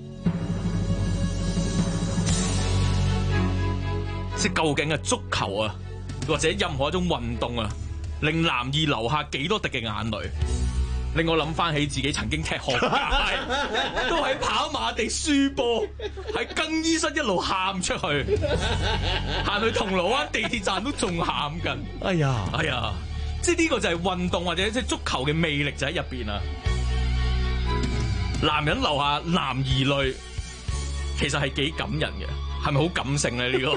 即究竟係足球啊，或者任何一種運動啊，令男兒流下幾多滴嘅眼淚？令我諗翻起自己曾經踢學界，都喺跑馬地輸波，喺更衣室一路喊出去，行去銅鑼灣地鐵站都仲喊緊。哎呀，哎呀，即係呢個就係運動或者即係足球嘅魅力就喺入邊啊！男人流下男兒淚，其實係幾感人嘅，係咪好感性咧？呢個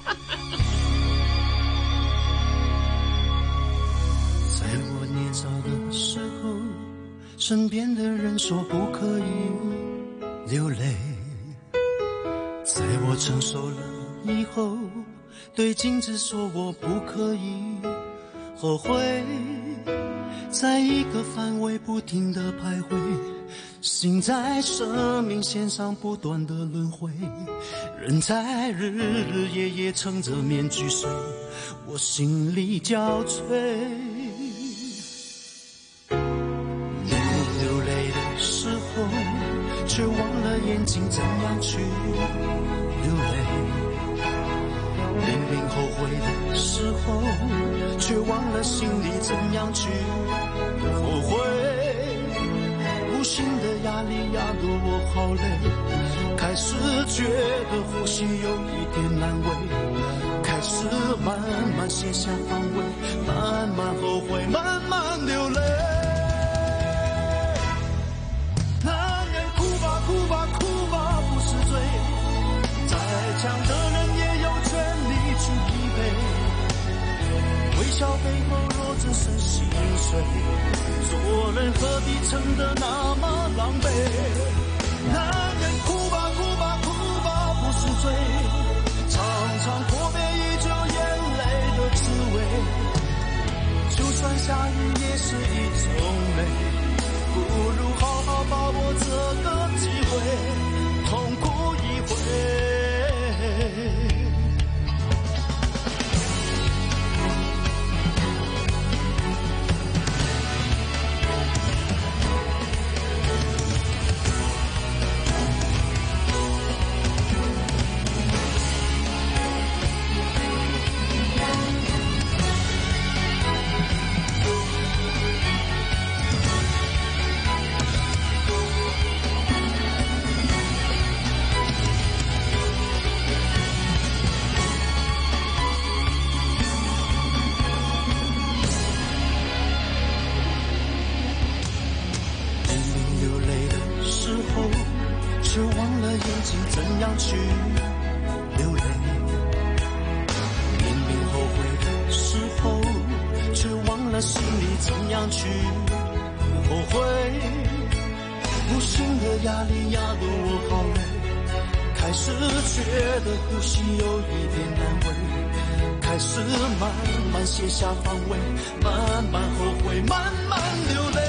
在我年少的時候，身邊的人說不可以流淚，在我成熟了以後，對鏡子說我不可以後悔，在一個範圍不停地徘徊，心在生命線上不斷地輪迴，人在日日夜夜撐着面具睡，我心裏交瘁。卻忘了眼睛怎樣去流淚，明明後悔的時候，卻忘了心裡怎樣去後悔，無形的壓力壓得我好累，開始覺得呼吸有一點難為，開始慢慢卸下防衛，慢慢後悔，慢慢流淚。哭吧哭吧不是罪，再強的人也有權利去疲憊，微笑背後若只剩心碎，做人何必撐得那麼狼狽。男人哭吧哭吧哭吧不是罪，常常闊別依舊眼淚的滋味，就算下雨也是一種美，不如好好把握這個機會，痛哭一回。 怎样去不後悔？無形的壓力壓得我好累，開始覺得呼吸有一點難為，開始慢慢卸下防衛，慢慢後悔，慢慢流淚。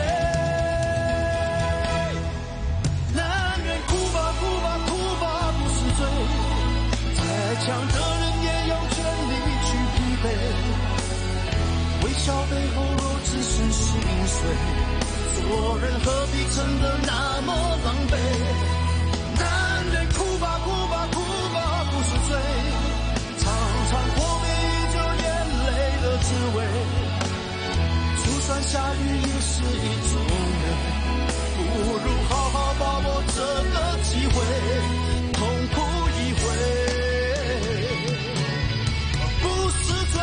男人哭吧哭吧哭吧不是罪，再強的人也有權利去疲憊，微笑背後若只是心碎，做人何必真的那麼狼狽？男人哭吧哭吧哭吧不是罪，常常破滅依舊眼淚的滋味，就算下雨也是一種美，不如好好把握這個機會，痛哭一回不是罪。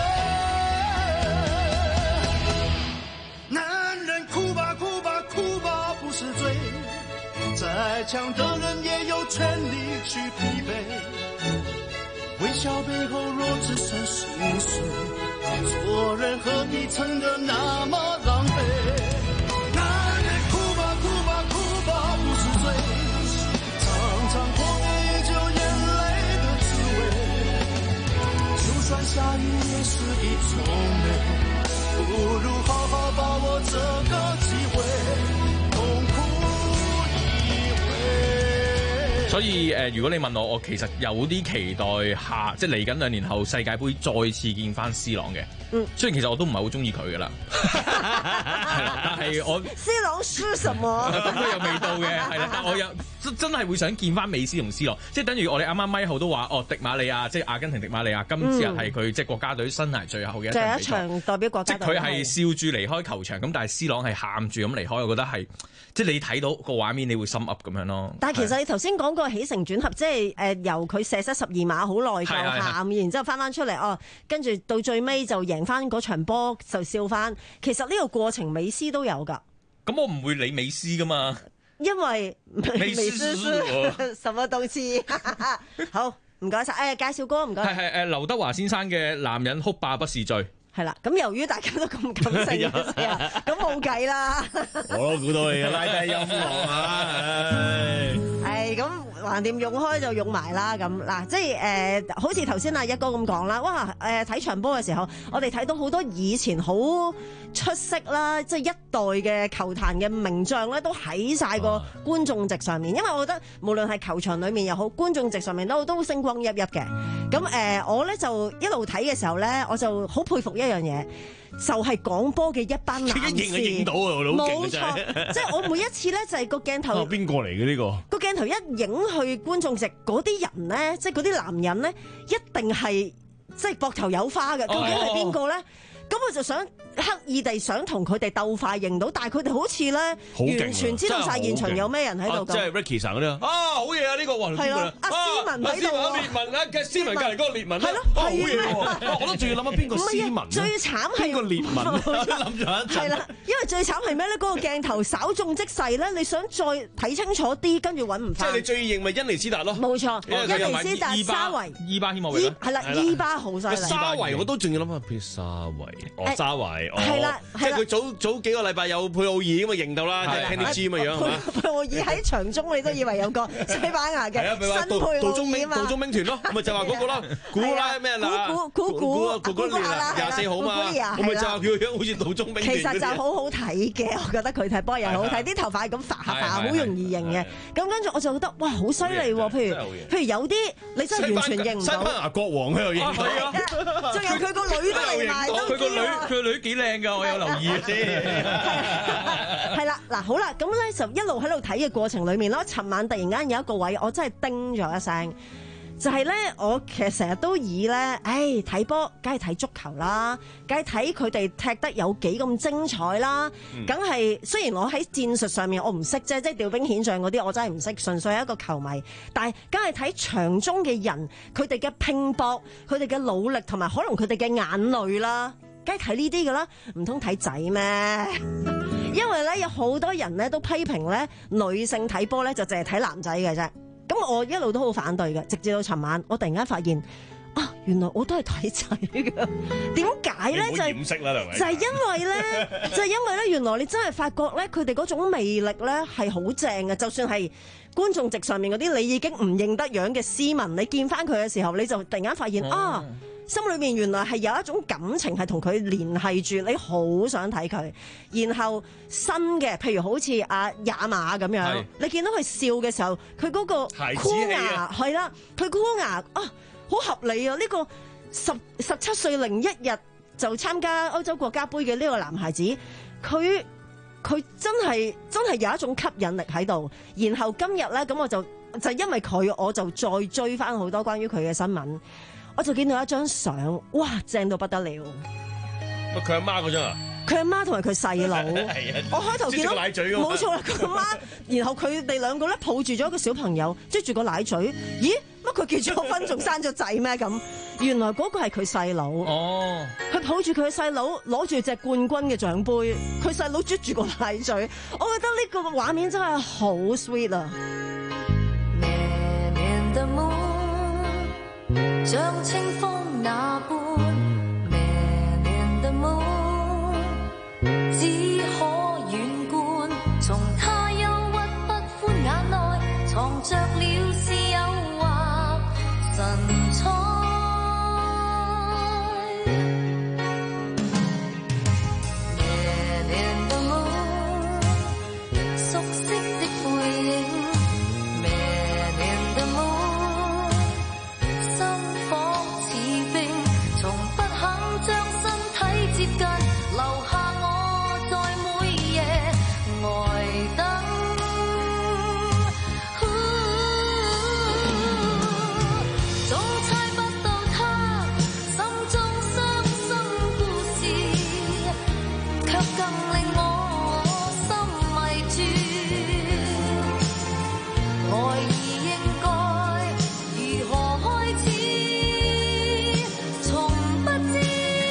男人哭吧哭吧哭吧不是罪，再強的人也有權利去疲憊，微笑背後若只剩心碎，做人何必撐得那麼狼狽？男人哭吧哭吧哭吧不是罪，常常破滅依舊眼淚的滋味，就算下雨也是一種美，不如好好把握這個機會，痛哭一回。 所以誒、呃，如果你問我，我其實有啲期待下，即係嚟緊兩年後世界盃再次見翻 C 朗嘅。嗯，雖然其實我都唔係好中意佢噶啦，係啦，但係我 C 朗輸什麼？ 咁佢又未到嘅，係啦，但我又真真係會想見翻美斯同 C 朗，即係等於我哋啱啱咪後都話，哦，迪馬利亞即係阿根廷迪馬利亞，今次係佢即係國家隊生涯最後嘅一場比賽， 就係一場代表國家隊， 即係佢係笑住離開球場，咁但係 C 朗係喊住咁離開，我覺得係即係你睇到個畫面，你會心噏咁樣咯。 但係其實你頭先講個起承轉合，即係誒由佢射失十二碼好耐就喊，然之後翻翻出嚟，哦，跟住到最尾就贏翻嗰場波就笑翻。其實呢個過程美斯都有㗎。 咁我唔會理美斯㗎嘛， 因為美斯輸什麼都知。好，唔該晒。誒介紹歌唔該。 係係誒劉德華先生嘅《男人哭吧不是罪》。 係啦，咁由於大家都咁感性嘅時候，咁冇計啦。 我都估到你嘅拉低音樂啊！ 係咁，橫掂用開就用埋啦。咁嗱，即係誒、呃，好似頭先阿一哥咁講啦。哇！誒、呃、睇場波嘅時候，我哋睇到好多以前好出色啦，即係一代嘅球壇嘅名將咧，都喺晒個觀眾席上面。因為我覺得無論係球場裡面又好，觀眾席上面都都星光熠熠嘅。咁誒、呃，我咧就一路睇嘅時候咧，我就好佩服一樣嘢，就係廣播嘅一班男士。 影就影到啊！我哋好勁冇錯，即係我每一次咧就係個鏡頭。 邊個嚟嘅呢個？ 個鏡頭一影去觀眾席，嗰啲人咧，即係嗰啲男人咧，一定係即係膊頭有花嘅。究竟係邊個咧？咁我就想刻意地想同佢哋鬥快認到，但係佢哋好似咧完全知道晒現場有咩人喺度咁。 即係 Ricky 神嗰啲啊！啊，好嘢啊！呢個哇， 係咯，阿斯文喺度啊， 列文啊，嘅斯文隔離嗰個列文咧， 係咯， 好嘢喎！我都仲要諗下邊個斯文， 最慘係邊個列文，諗咗一陣。 係啦，因為最慘係咩咧？嗰個鏡頭稍縱即逝咧，你想再睇清楚啲，跟住揾唔翻。 即係你最認咪恩尼斯達咯？ 冇錯，恩尼斯達、沙維、 伊巴希莫維啦， 係啦，伊巴好犀利。 沙維我都仲要諗下，譬如沙維，哦，沙維。 係啦， 即係佢早早幾個禮拜有佩奧爾咁啊，認到啦，即係聽啲知咁嘅樣係嘛？ 佩奧爾喺場中，你都以為有個西班牙嘅新佩奧爾啊嘛？ 道中兵團咯，咪就話嗰個啦，古拉咩啦？ 古古古古古啦， 廿四號嘛，我咪就話佢個樣好似道中兵團。 其實就好好睇嘅，我覺得佢踢波又好睇，啲頭髮咁發下發，好容易認嘅。咁跟住我就覺得哇，好犀利喎！譬如譬如有啲你真係完全認唔到。 西班牙國王喺度認到啊！ 仲有佢個女都嚟埋， 佢個女佢個女幾靚㗎，我有留意先。 係啦，嗱好啦，咁咧就一路喺度睇嘅過程裏面咯。尋晚突然間有一個位，我真係叮咗一聲，就係咧，我其實成日都以咧，唉睇波，梗係睇足球啦，梗係睇佢哋踢得有幾咁精彩啦，梗係、嗯、雖然我喺戰術上面我唔識啫，即係調兵遣將嗰啲我真係唔識，純粹係一個球迷，但係梗係睇場中嘅人，佢哋嘅拼搏，佢哋嘅努力，同埋可能佢哋嘅眼淚啦。梗係睇呢啲噶啦，唔通睇仔咩？因為咧有好多人咧都批評咧女性睇波咧就淨係睇男仔嘅啫。咁我一路都好反對嘅，直至到尋晚，我突然間發現， 啊，原來我都係睇仔㗎。點解咧？就係掩飾啦，兩位就係因為咧，就係因為咧，原來你真係發覺咧，佢哋嗰種魅力咧係好正嘅。就算係觀眾席上面嗰啲你已經唔認得樣嘅斯文，你見翻佢嘅時候，你就突然間發現、嗯、啊，心裏面原來係有一種感情係同佢聯繫住，你好想睇佢。然後新嘅，譬如好似阿也馬咁樣，你見到佢笑嘅時候，佢嗰個箍牙係啦，佢箍牙啊，好合理啊！呢、呢個十十七歲零一日就參加歐洲國家杯嘅呢個男孩子，佢佢真係真係有一種吸引力喺度。然後今日咧，咁我就就因為佢，我就再追翻好多關於佢嘅新聞，我就見到一張相，哇，正到不得了！ 乜佢阿媽嗰張啊？ 佢阿媽同埋佢細佬，我開頭見到奶嘴冇錯啦，佢阿媽，然後佢哋兩個咧抱住咗一個小朋友，追住個奶嘴，咦？乜佢結咗婚仲生咗仔咩？咁原來嗰個係佢細佬。哦，佢抱住佢細佬，攞住隻冠軍嘅獎杯，佢細佬啜住個奶嘴，我覺得呢個畫面真係好 sweet 啊！ 像清風那般，Man in the moon， 只可遠觀，從他憂鬱不歡眼內，藏着了是誘惑神采。Man in the moon， 熟悉的背影。Man in the moon。接近，留下我在每夜呆等。總猜不到他心中傷心故事，卻更令我心迷住。愛意應該如何開始，從不知。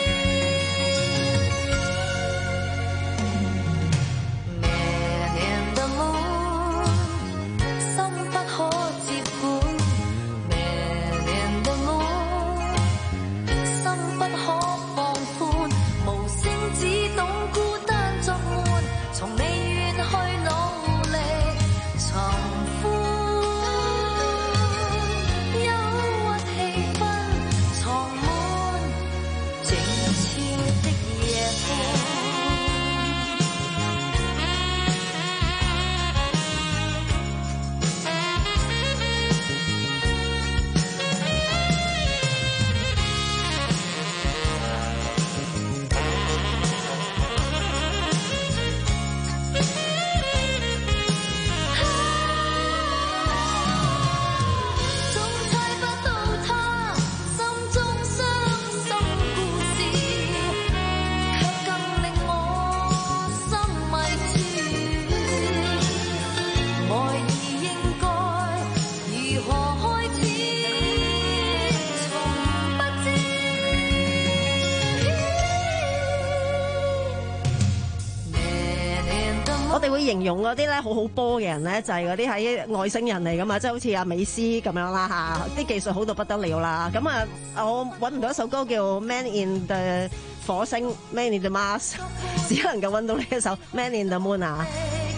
我哋會形容嗰啲咧好好波嘅人咧，就係嗰啲喺外星人嚟噶嘛，即係好似阿美斯咁樣啦嚇，啲技術好到不得了啦。咁啊，我揾唔到一首歌叫《Man in the 火星》，Man in the Mars， 只能夠揾到呢一首《Man in the Moon》啊。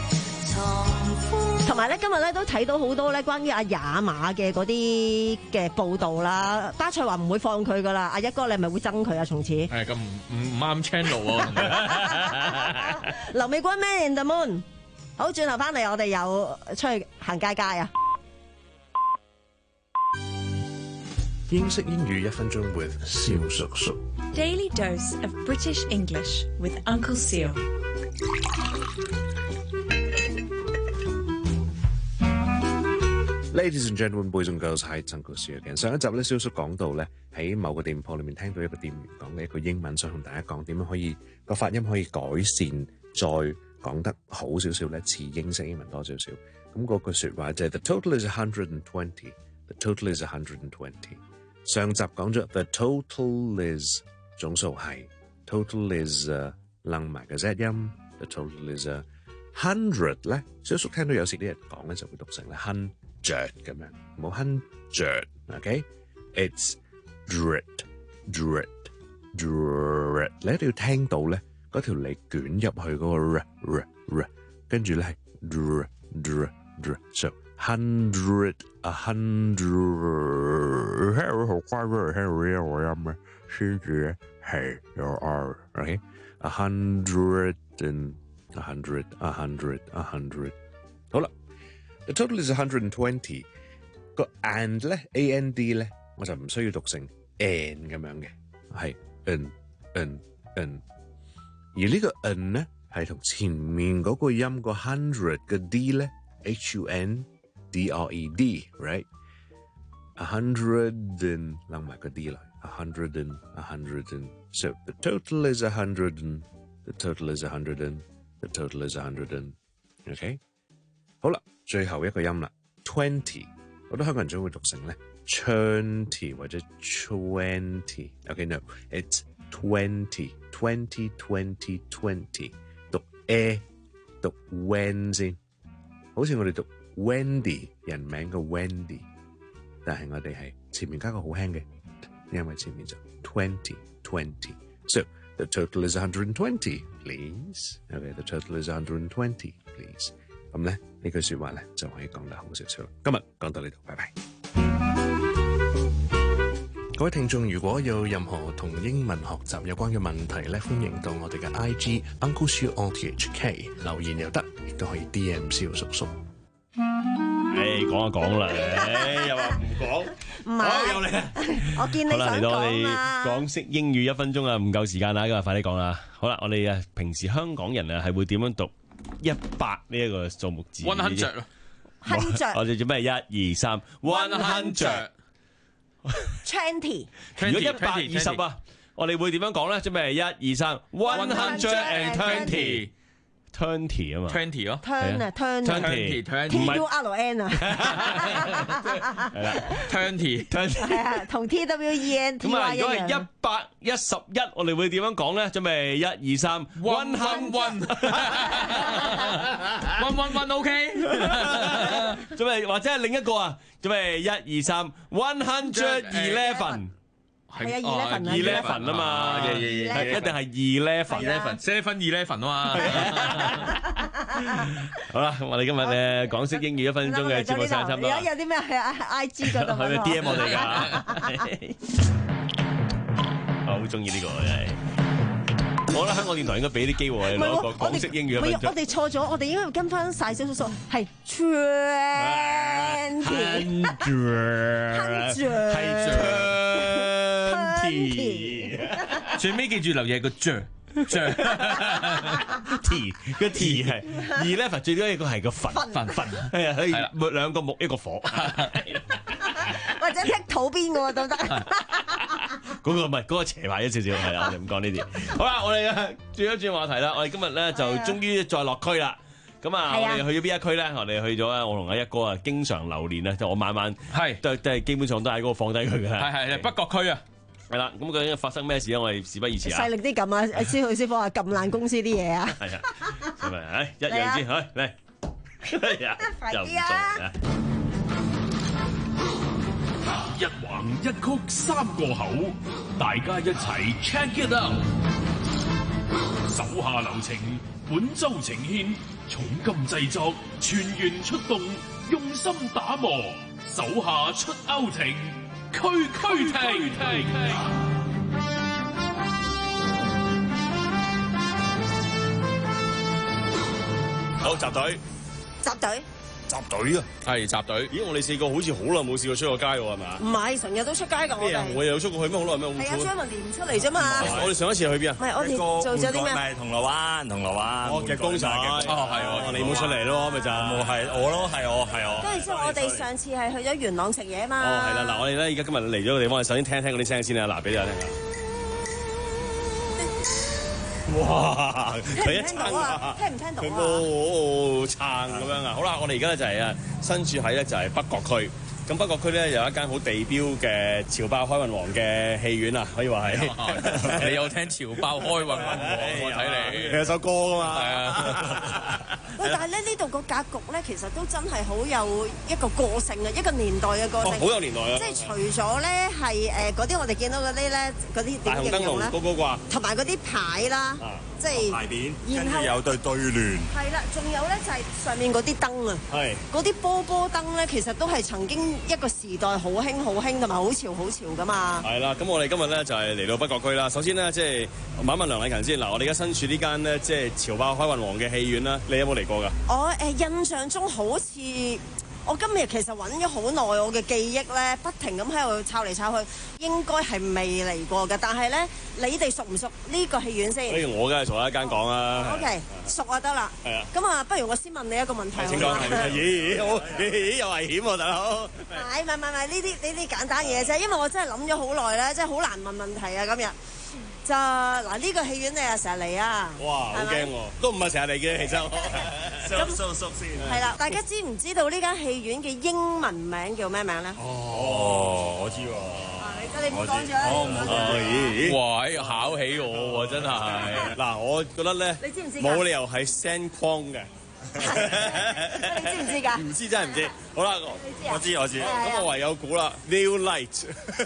同埋咧，今日咧都睇到好多咧關於阿也馬嘅嗰啲嘅報導啦。巴塞話唔會放佢噶啦，阿一哥你係咪會憎佢啊？從此係咁唔唔啱 channel 啊！ 劉美君 Man in the Moon， 好，轉頭翻嚟我哋又出去行街街啊！ 英式英語一分鐘 with 蕭叔叔。 Daily dose of British English with Uncle Seal。 Ladies and gentlemen, boys and girls, hi, Uncle Seal again。上一集咧，蕭叔講到咧喺某個店鋪裏面聽到一個店員講嘅一個英文，想同大家講點樣可以個發音可以改善，再講得好少少咧，似英式英文多少少。咁嗰句説話就係 The total is one hundred twenty。The total is one hundred twenty。上集講咗 The total is 總數係 total is 楞埋嘅 Z 音。The total is a hundred 咧，蕭叔聽到有時啲人講咧就會讀成咧 hundred 咁樣，冇 hundred，OK？It's drit drit drit， 你一定要聽到咧嗰條脷捲入去嗰個 r r r， 跟住咧係 dr dr dr，so hundred a hundred， 好乖喎，聽到呢個音咧，先至係有 r，OK，a hundred and a hundred a hundred a hundred， 好啦 ，the total is a hundred and twenty， 個 and 咧 a n d 咧，我就唔需要讀成 n 咁樣嘅，係 n n n， 而呢個 n 咧係同前面嗰個音個 hundred 嘅 d 咧 h u n d r e d，right？a hundred and 擸埋個 d 嚟 ，a hundred and a hundred and，so the total is a hundred and，the total is a hundred and，the total is a hundred and，OK？ 好啦，最後一個音啦 ，twenty， 好多香港人總會讀成咧 twenty 或者 twenty，OK no，it's twenty，twenty twenty twenty， 讀 a 讀 when 先，好似我哋讀 Wendy 人名嘅 Wendy， 但係我哋係前面加個好輕嘅，因為前面就 twenty twenty，so the total is one hundred twenty please， ok the total is one hundred twenty please， 咁咧呢句說話咧就可以講得好少少啦。今日講到呢度，拜拜。各位聽眾，如果有任何同英文學習有關嘅問題咧，歡迎到我哋嘅 I G Uncle Siu O T H K 留言又得，亦都可以 D M 蕭叔叔。 誒講就講啦，誒又話唔講， 唔係， 好有你啊！ 我見你好啦，嚟到我哋想講啊港式英語一分鐘啊，唔夠時間啦，今日快啲講啦。好啦，我哋啊平時香港人啊係會點樣讀一百呢一個數目字 one hundred 咯 hundred 我哋做咩？一二三 one hundred twenty， 如果一百二十啊，我哋會點樣講咧？即係一二三 one hundred and twenty twenty 啊嘛 twenty 咯 turn 啊 turn 啊 twenty T U R N 啊， 係啦 twenty 係啊，同 T W E N T 咁啊， Y 一如果係樣。 一百一十一，我哋會點樣講咧？準備一二三 one hundred one one one OK， 準備或者係另一個啊，準備一二三 one hundred eleven。 係啊，eleven 啊 eleven 啊嘛，係一定係 eleven，eleven，seven eleven 啊嘛。好啦，我哋今日咧港式英語一分鐘嘅節目時間差唔多啦。 而家有啲咩喺 I G 嗰度係咪 D M 我哋㗎？我好中意呢個真係。我覺得香港電台應該俾啲機會我哋攞一個港式英語一分鐘。 我哋錯咗，我哋應該跟翻晒少少數，係 twenty hundred， 最尾記住留意個 j j t 個 t 係 eleven 最多一個係個份份份係啊，可以兩個木一個火， 或者剔土邊嘅喎都得。 嗰個唔係嗰個斜埋一少少，係啊，我哋唔講呢啲。好啦，我哋啊轉一轉話題啦，我哋今日咧就終於再落區啦。咁啊，我哋去咗邊一區咧？我哋去咗啊，我同阿一哥啊，經常流連啊，就我晚晚係都都係基本上都喺嗰度放低佢嘅。 係係係北角區啊。 係啦，咁究竟發生咩事咧？我哋事不宜遲啊！ 細力啲撳啊！師傅師傅話撳爛公司啲嘢啊！ 係啊，係咪？誒一樣先，嚟嚟，又唔中啊！ 一橫一曲三個口，大家一齊 check it out。手下留情，本周呈獻重金製作，全員出動，用心打磨，手下出歐情。區區停， 好集隊， 集隊， 集隊啊！ 係集隊。 咦，我哋四個好似好耐冇試過出過街喎，係嘛？ 唔係，成日都出街㗎，我咩啊？ 哋。 我又出過去咩？好耐咩？ 係啊，張文年唔出嚟啫嘛。 我哋上一次去邊啊？ 唔係，我哋做咗啲咩？ 咪銅鑼灣，銅鑼灣。 我嘅公仔。哦，係喎，你冇出嚟咯，咪就冇係我咯，係我係我。 跟住之後，我哋上次係去咗元朗食嘢嘛。 哦，係啦，嗱，我哋咧而家今日嚟咗個地方，首先聽聽嗰啲聲先啦，嗱，俾大家聽下。哇！佢一撐啊， 聽唔聽到啊？ 佢冇撐咁樣啊！好啦，我哋而家咧就係啊，身處喺咧就係北角區。 咁北角區咧有一間好地標嘅潮爆開運王嘅戲院啊，可以話係。 你有聽潮爆開運王？我睇你有首歌㗎嘛。 係啊。 喂，但係咧呢度個格局咧，其實都真係好有一個個性啊，一個年代嘅個性。 好有年代啊！ 即係除咗咧係誒嗰啲我哋見到嗰啲咧嗰啲大紅燈籠高高掛， 同埋嗰啲牌啦，即係牌匾， 然後跟住有對對聯。 係啦，仲有咧就係上面嗰啲燈啊， 係嗰啲波波燈咧，其實都係曾經一個時代好興好興同埋好潮好潮噶嘛。 係啦，咁我哋今日咧就係嚟到北角區啦。首先呢，即係問一問梁禮勤先嗱，我哋而家身處呢間呢，即係潮爆開運王嘅戲院啦，你有冇嚟過㗎？ 我誒、呃、印象中好似我今日其實揾咗好耐，我嘅記憶咧不停咁喺度抄嚟抄去，應該係未嚟過嘅。但係咧，你哋熟唔熟呢個戲院先？ 所以我梗係熟一間講啦。 O K，熟就得啦。係啊。咁啊，不如我先問你一個問題。 請講。咦咦好咦有危險喎，大佬。 唔係唔係唔係呢啲呢啲簡單嘢啫，因為我真係諗咗好耐咧，真係好難問問題啊！今日。就嗱呢個戲院你又成日嚟啊！ 哇，好驚喎，都唔係成日嚟嘅，其實。 咁熟熟先。 係啦，大家知唔知道呢間戲院嘅英文名叫咩名咧？ 哦，我知喎。 你唔好講咗。 哇！考起我喎，真係。嗱，我覺得咧， 你知唔知？ 冇理由係 San Kwong 嘅。 你知唔知㗎？ 唔知真係唔知。好啦， 我知我知。 咁我唯有估啦 ，New Light。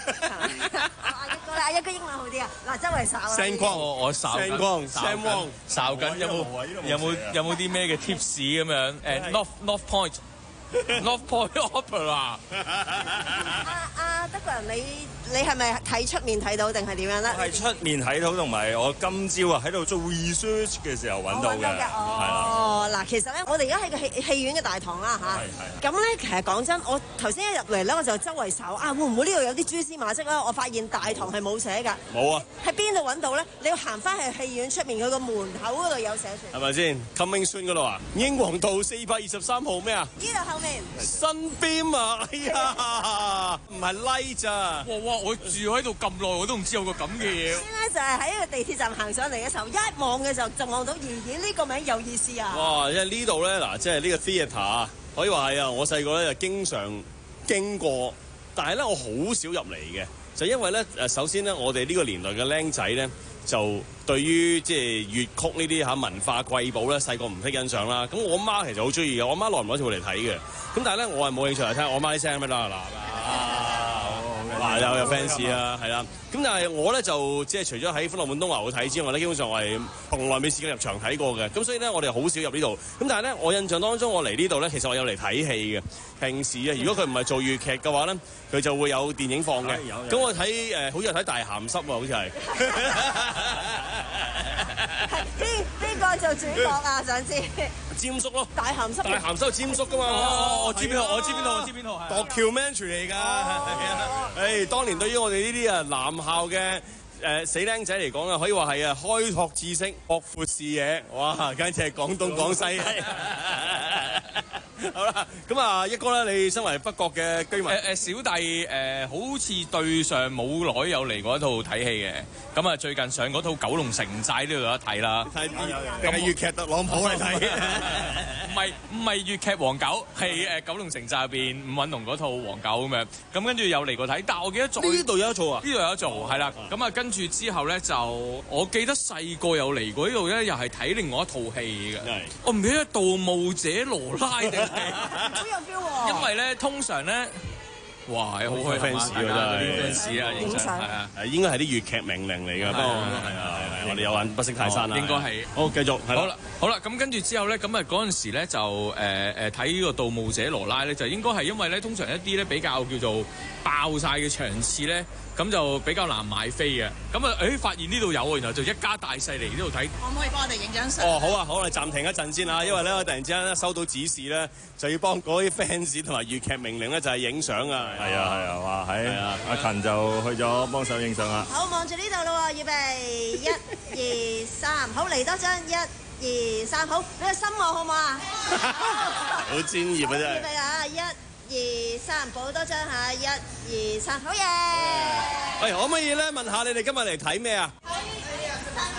阿一個英文好啲啊！嗱，周圍哨啊！ 聲光我我哨緊， 聲光聲光哨緊有冇有冇有冇啲咩嘅 tips 咁樣？誒 North North Point，North Point Opera。阿阿德國人，你你係咪睇出面睇到定係點樣咧？ 我係出面睇到，同埋我今朝啊喺度做 research 嘅時候揾到嘅。係啦。 哦，嗱，其實咧，我哋而家喺個戲戲院嘅大堂啦嚇。咁咧，其實講真，我頭先一入嚟咧，我就周圍搜啊，會唔會呢度有啲蛛絲馬跡咧？我發現大堂係冇寫㗎。 冇啊。 喺邊度揾到咧？你要行翻去戲院出面佢個門口嗰度有寫住。 係咪先 ？Coming soon 嗰度啊？英皇道四百二十三號咩啊？ 呢度後面。 新邊啊！哎呀，唔係 light 咋？ 哇哇！我住喺度咁耐，我都唔知有個咁嘅嘢。 先咧就係喺個地鐵站行上嚟嘅時候，一望嘅時候就望到，咦咦呢個名有意思啊！ 哇！因為呢度咧嗱，即係呢個 theatre 啊，可以話係啊，我細個咧就經常經過，但係咧我好少入嚟嘅，就因為咧誒，首先咧我哋呢個年代嘅僆仔咧，就對於即係粵曲呢啲嚇文化瑰寶咧，細個唔識欣賞啦。咁我媽其實好中意嘅，我媽耐唔耐就會嚟睇嘅。咁但係咧，我係冇興趣嚟聽我媽啲聲咩啦嗱嗱，有有 fans 啊，係啦。咁但係我咧就即係除咗喺歡樂滿東華會睇之外咧，基本上我係從來未試過入場睇過嘅。咁所以咧，我哋好少入呢度。咁但係咧，我印象當中我嚟呢度咧，其實我有嚟睇戲嘅。平時啊，如果佢唔係做粵劇嘅話咧，佢就會有電影放嘅。咁我睇誒、呃，好似係睇大鹹濕喎，好似係。 邊邊個做主角啊？想知？ 詹叔咯， 大鹹濕。 大鹹濕詹叔噶嘛？ 哦，我知邊套，我知邊套，我知邊套。 documentary 嚟㗎，係啊！誒，當年對於我哋呢啲啊男校嘅誒死僆仔嚟講啊，可以話係啊開拓知識、擴闊視野，哇！簡直係廣東廣西。好啦，咁啊，一哥咧，你身為北角嘅居民， 誒誒小弟誒好似對上冇耐有嚟過一套睇戲嘅，咁啊最近上嗰套《九龍城寨》呢度有得睇啦。 睇定係粵劇特朗普嚟睇？ 唔係唔係粵劇黃狗，係誒《九龍城寨》入邊伍允龍嗰套黃狗咁樣。咁跟住又嚟過睇，但係我記得再呢度有得做啊？ 呢度有得做，係啦。咁啊跟住之後咧就，我記得細個有嚟過呢度咧，又係睇另外一套戲嘅。我唔記得《盜墓者羅拉》定。 好有 feel 喎！ 因為咧，通常咧，哇，好開 fans 㗎真係 fans 啊，影相係啊， 誒應該係啲粵劇名伶嚟㗎，不過係啊係啊，我哋有眼不識泰山啦， 應該係。 好，繼續。 好啦，好啦，咁跟住之後咧，咁啊嗰陣時咧就誒誒睇呢個《盜墓者羅拉》咧，就應該係因為咧，通常一啲咧比較叫做爆晒嘅場次咧。咁就比較難買飛嘅，咁啊，誒發現呢度有喎，然後就一家大細嚟呢度睇。 可唔可以幫我哋影張相？ 哦，好啊，好，我哋暫停一陣先啊，因為咧我突然之間咧收到指示咧，就要幫嗰啲 fans 同埋粵劇名伶咧就係影相啊。 係啊係啊，哇喺阿勤就去咗幫手影相啦。 好，望住呢度咯喎，預備一、二、三，好嚟多張，一、二、三，好，你個心我好唔好啊？ 好專業啊真係。 預備啊，一。二三，補多張下，一二三，好嘢！ 喂，可唔可以咧問下你哋今日嚟睇咩啊？ 睇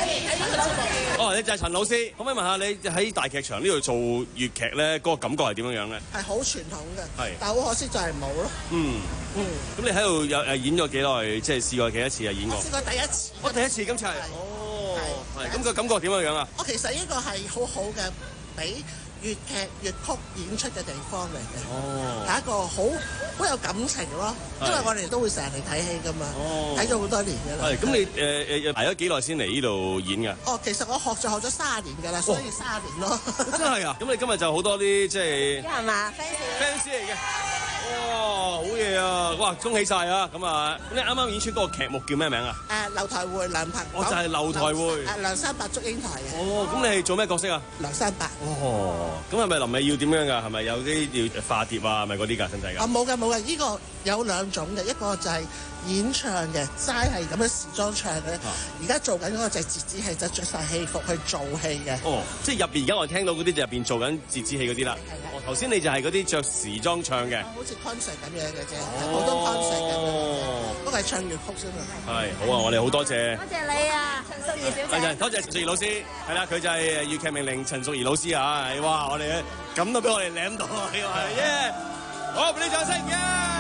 哦，你就係陳老師，可唔可以問下你喺大劇場呢度做粵劇咧，嗰個感覺係點樣樣咧？ 係好傳統嘅， 係， 但係好可惜就係冇咯。 嗯嗯， 咁你喺度有誒演咗幾耐？即係試過幾多次啊？演過？ 試過第一次。 我第一次，今次係。哦，係。咁個感覺點樣樣啊？ 我其實呢個係好好嘅，俾粵劇、粵曲演出嘅地方嚟嘅。哦。係一個好好有感情咯，因為我哋都會成日嚟睇戲噶嘛，睇咗好多年㗎啦。 係。咁你誒誒排咗幾耐先嚟呢度演㗎？哦， 其實我學就學咗三十年㗎啦，所以三十年咯。 真係啊！咁你今日就好多啲即係。 係嘛 ？fans fans 嚟嘅。哇，好嘢啊！哇，恭喜晒啊！咁啊，咁你啱啱演出嗰個劇目叫咩名啊？ 誒，樓台會梁柏。 我就係樓台會。 誒，梁山伯祝英台嘅。 哦，咁你係做咩角色啊？ 梁山伯。 哦，咁係咪臨尾要點樣㗎？係咪有啲要化蝶啊？係咪嗰啲㗎？使唔使㗎？ 啊，冇㗎冇㗎，呢個有兩種嘅，一個就係演唱嘅，齋係咁樣時裝唱嘅。而家做緊嗰個就係折子戲，就着晒戲服去做戲嘅。 哦，即係入邊而家我聽到嗰啲就入邊做緊折子戲嗰啲啦。哦，頭先你就係嗰啲着時裝唱嘅。 好似 concert 咁樣嘅啫，好多 concert 咁樣，都係唱粵曲啫嘛。 係，好啊！我哋好多謝。 多謝你啊，陳淑儀小姐。 係，多謝陳淑儀老師。係啦，佢就係粵劇命令陳淑儀老師啊！哇，我哋咁都俾我哋舐到啊！你話耶！好，俾啲掌聲耶！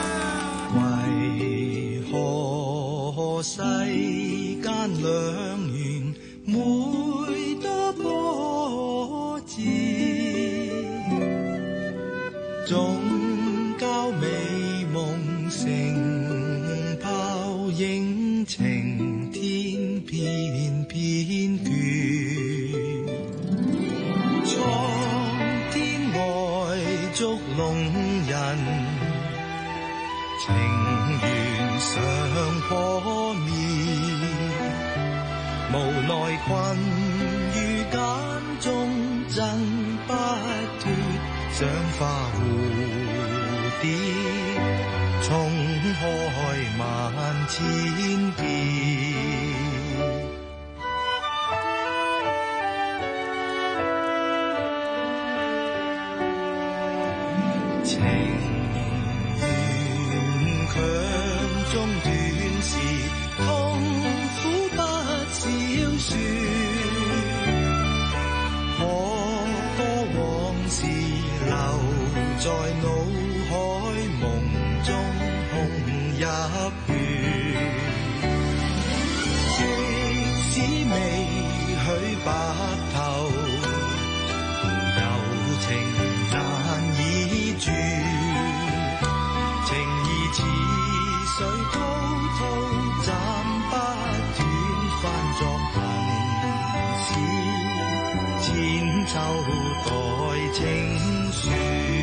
為何世間良緣每多波折，總教美夢成泡影，情天偏偏缺，蒼天外捉弄人，情緣尚可滅，無奈困於間中掙不脫，想化蝴蝶，衝開萬千劫。情緣強中短時，痛苦不消說，可歌往事留在腦海，夢中紅入血，即使未許白頭，柔情難以絕，情義似水滔滔，斬不斷，翻作行詩，千秋代情書。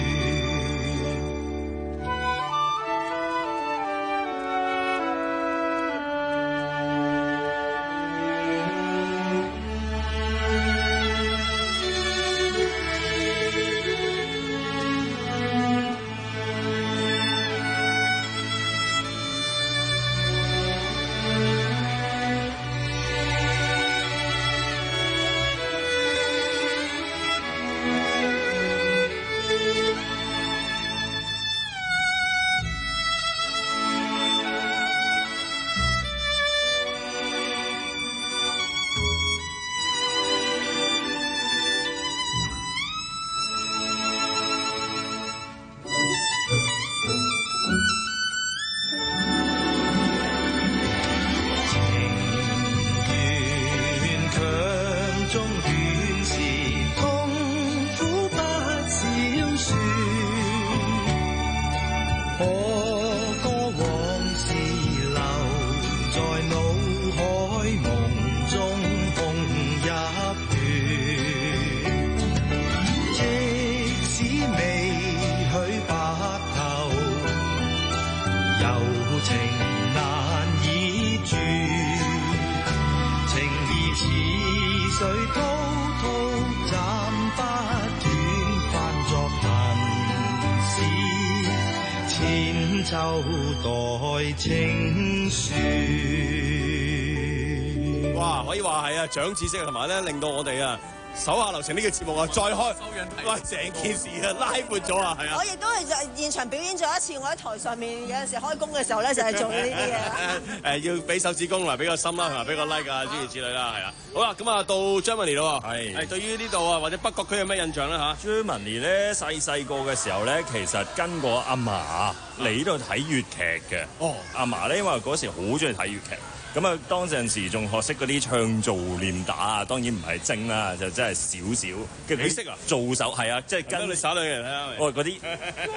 秋代情書。 哇，可以話係啊，長知識同埋咧，令到我哋啊手下留情呢個節目啊，再開，哇！成件事啊拉闊咗啊，係啊！ 我亦都係就現場表演咗一次，我喺台上面有陣時開工嘅時候咧，就係做呢啲嘢。 誒要俾手指公同埋俾個心啦，同埋俾個 like 啊，諸如此類啦，係啦。好啦，咁啊到 Germany 咯喎，係係對於呢度啊或者北角區有咩印象咧嚇 ？Germany 咧細細個嘅時候咧，其實跟過阿嫲嚟呢度睇粵劇嘅。哦，阿嫲咧因為嗰時好中意睇粵劇。咁啊，當陣時仲學識嗰啲唱做念打啊，當然唔係精啦，就真係少少。 你識啊？ 做手係啊，即係跟你耍兩樣睇下。 哦，嗰啲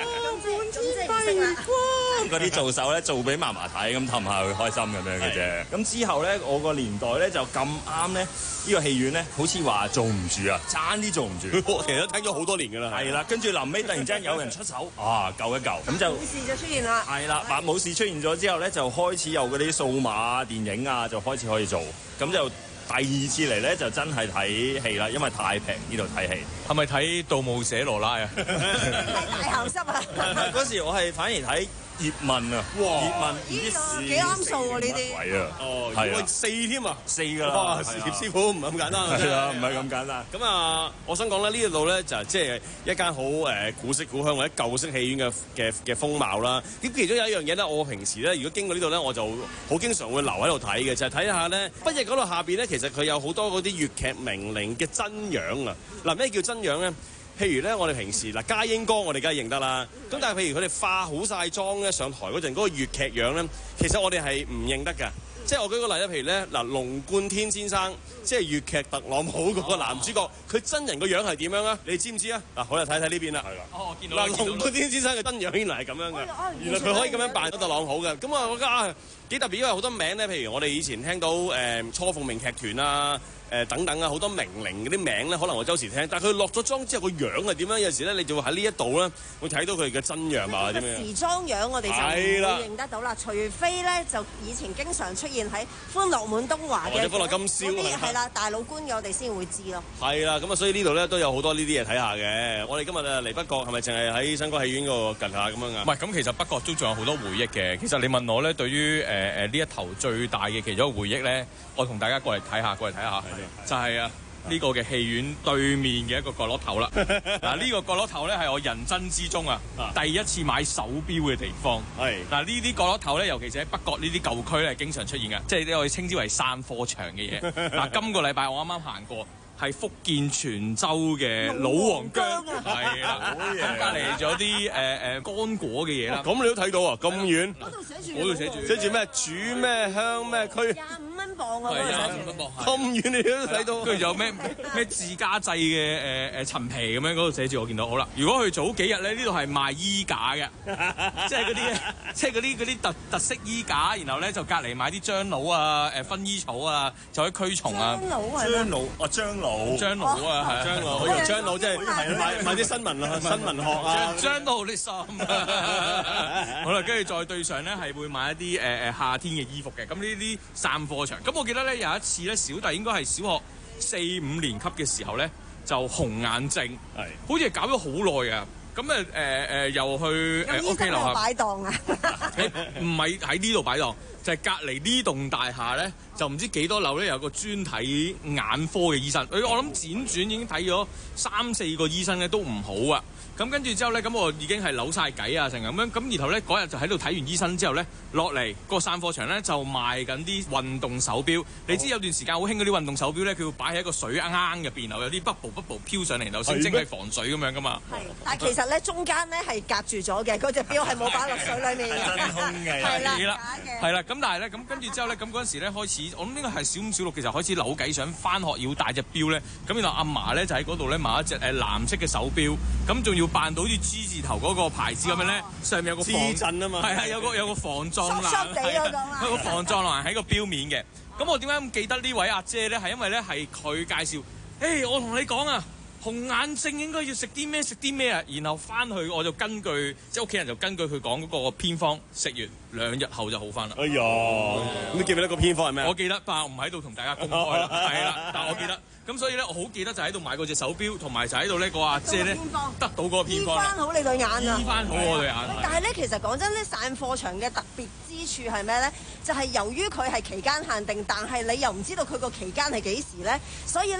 嗰啲做手咧，做俾嫲嫲睇，咁氹下佢開心咁樣嘅啫。咁之後咧，我個年代咧就咁啱咧，呢個戲院咧好似話做唔住啊，爭啲做唔住。 其實都聽咗好多年㗎啦。 係啦，跟住臨尾突然之間有人出手，啊救一救，咁就武士就出現啦。 係啦，白武士出現咗之後咧，就開始有嗰啲數碼電影啊，就開始可以做，咁就第二次嚟咧就真係睇戲啦，因為太平呢度睇戲。 係咪睇《盜墓者羅拉》啊？ 大鹹濕啊！ 嗰時我係反而睇葉問啊，葉問呢個幾啱數喎呢啲。 鬼啊！ 哦， 係啊， 四添啊， 四㗎啦。 哇！葉師傅唔係咁簡單啊， 係啊，唔係咁簡單。 咁啊，我想講咧，呢一度咧就即係一間好誒古色古香或者舊式戲院嘅嘅嘅風貌啦。咁其中有一樣嘢咧，我平時咧如果經過呢度咧，我就好經常會留喺度睇嘅，就係睇下咧北翼嗰度下邊咧，其實佢有好多嗰啲粵劇名伶嘅真樣啊。嗱，咩叫真樣咧？譬如咧，我哋平時嗱家英哥，我哋梗係認得啦。咁但係譬如佢哋化好晒妝咧，上台嗰陣嗰個粵劇樣咧，其實我哋係唔認得㗎。即係我舉個例咧，譬如咧嗱，龍貫天先生，即係粵劇特朗普嗰個男主角，佢、哦、真人個樣係點樣啊？你知唔知啊？嗱，好啦，睇睇呢邊啦。係啦。哦，見到啦。嗱，龍貫天先生嘅真樣原來係咁樣嘅，哦、原來佢可以咁樣扮到特朗普嘅。咁啊，我覺得啊幾特別，因為好多名咧，譬如我哋以前聽到誒、呃、初鳳鳴劇團啊。誒等等啊，好多名伶嗰啲名咧，可能我周時聽，但係佢落咗妝之後個樣係點樣？有時咧，你就會喺呢一度咧，會睇到佢嘅真樣啊，點樣？ 時裝樣我哋就唔會認得到啦，除非咧就以前經常出現喺歡樂滿東華嘅， 或者歡樂今宵嗰啲係啦，大老倌嘅我哋先會知咯。 係啦，咁啊，所以呢度咧都有好多呢啲嘢睇下嘅。我哋今日啊嚟北角係咪淨係喺新光戲院嗰個近下咁樣啊？ 唔係，咁其實北角都仲有好多回憶嘅。其實你問我咧，對於誒誒呢一頭最大嘅其中一個回憶咧，我同大家過嚟睇下，過嚟睇下，就係啊。呢個嘅戲院對面嘅一個角落頭啦，嗱呢個角落頭咧係我人生之中啊第一次買手錶嘅地方。係嗱呢啲角落頭咧，尤其是喺北角呢啲舊區咧，經常出現嘅，即係我哋稱之為散貨場嘅嘢。嗱今個禮拜我啱啱行過。係福建泉州嘅老黃薑，係啦，咁隔離仲有啲誒誒乾果嘅嘢啦。 咁你都睇到啊？咁遠？ 嗰度寫住， 嗰度寫住，寫住咩？煮咩香咩區？ 廿五蚊磅啊！ 係廿五蚊磅， 咁遠你都睇到。 跟住有咩咩自家製嘅誒誒陳皮咁樣，嗰度寫住我見到。好啦，如果佢早幾日咧，呢度係賣衣架嘅，即係嗰啲即係嗰啲嗰啲特特色衣架，然後咧就隔離買啲樟腦啊、誒薰衣草啊，就可以驅蟲啊。 樟腦係咩？ 樟腦哦，樟腦。 樟腦啊，係樟腦，我以為樟腦即係買買啲新聞啊、新聞學啊。 樟腦啲衫。好啦，跟住再對上咧，係會買一啲誒誒夏天嘅衣服嘅。咁呢啲散貨場。咁我記得咧有一次咧，小弟應該係小學四五年級嘅時候咧，就紅眼症，係好似係搞咗好耐嘅。咁誒誒誒又去誒屋企樓下擺檔啊？ 唔係喺呢度擺檔。就係隔離呢棟大廈咧，就唔知幾多樓咧，有個專睇眼科嘅醫生。我諗輾轉已經睇咗三四個醫生咧，都唔好啊。咁跟住之後咧，咁我已經係扭晒計啊，成咁樣。咁然後咧嗰日就喺度睇完醫生之後咧，落嚟個散貨場咧就賣緊啲運動手錶。你知有段時間好興嗰啲運動手錶咧，佢會擺喺一個水罌罌入邊，然後有啲 bubble bubble 飄上嚟，然後先蒸係防水咁樣噶嘛。係， 但係其實咧中間咧係隔住咗嘅，嗰隻錶係冇擺落水裡面嘅。 真空嘅， 係啦， 係啦，係啦。咁但係咧，咁跟住之後咧，咁嗰陣時咧開始，我諗應該係小五小六其實開始扭計，想翻學要帶隻錶咧。咁然後阿嫲咧就喺嗰度咧買一隻誒藍色嘅手錶，咁仲要扮到好似 G 字頭嗰個牌子咁樣咧，上面有個防震啊嘛， 係係有個有個防撞欄，有個防撞欄喺個錶面嘅。咁我點解咁記得呢位阿姐咧？係因為咧係佢介紹，誒、hey, 我同你講啊。紅眼症應該要食啲咩食啲咩啊，然後翻去我就根據即係屋企人就根據佢講嗰個偏方食完兩日後就好翻啦。 哎呀，咁你記唔記得個偏方係咩？ 我記得，但係我唔喺度同大家公開啦，係啦，但係我記得。咁所以咧，我好記得就喺度買嗰隻手錶，同埋就喺度呢個阿姐咧得到嗰個偏方。醫翻好你對眼啊！ 醫翻好我對眼。 但係咧，其實講真咧，散貨場嘅特別之處係咩咧？就係由於佢係期間限定，但係你又唔知道佢個期間係幾時咧，所以咧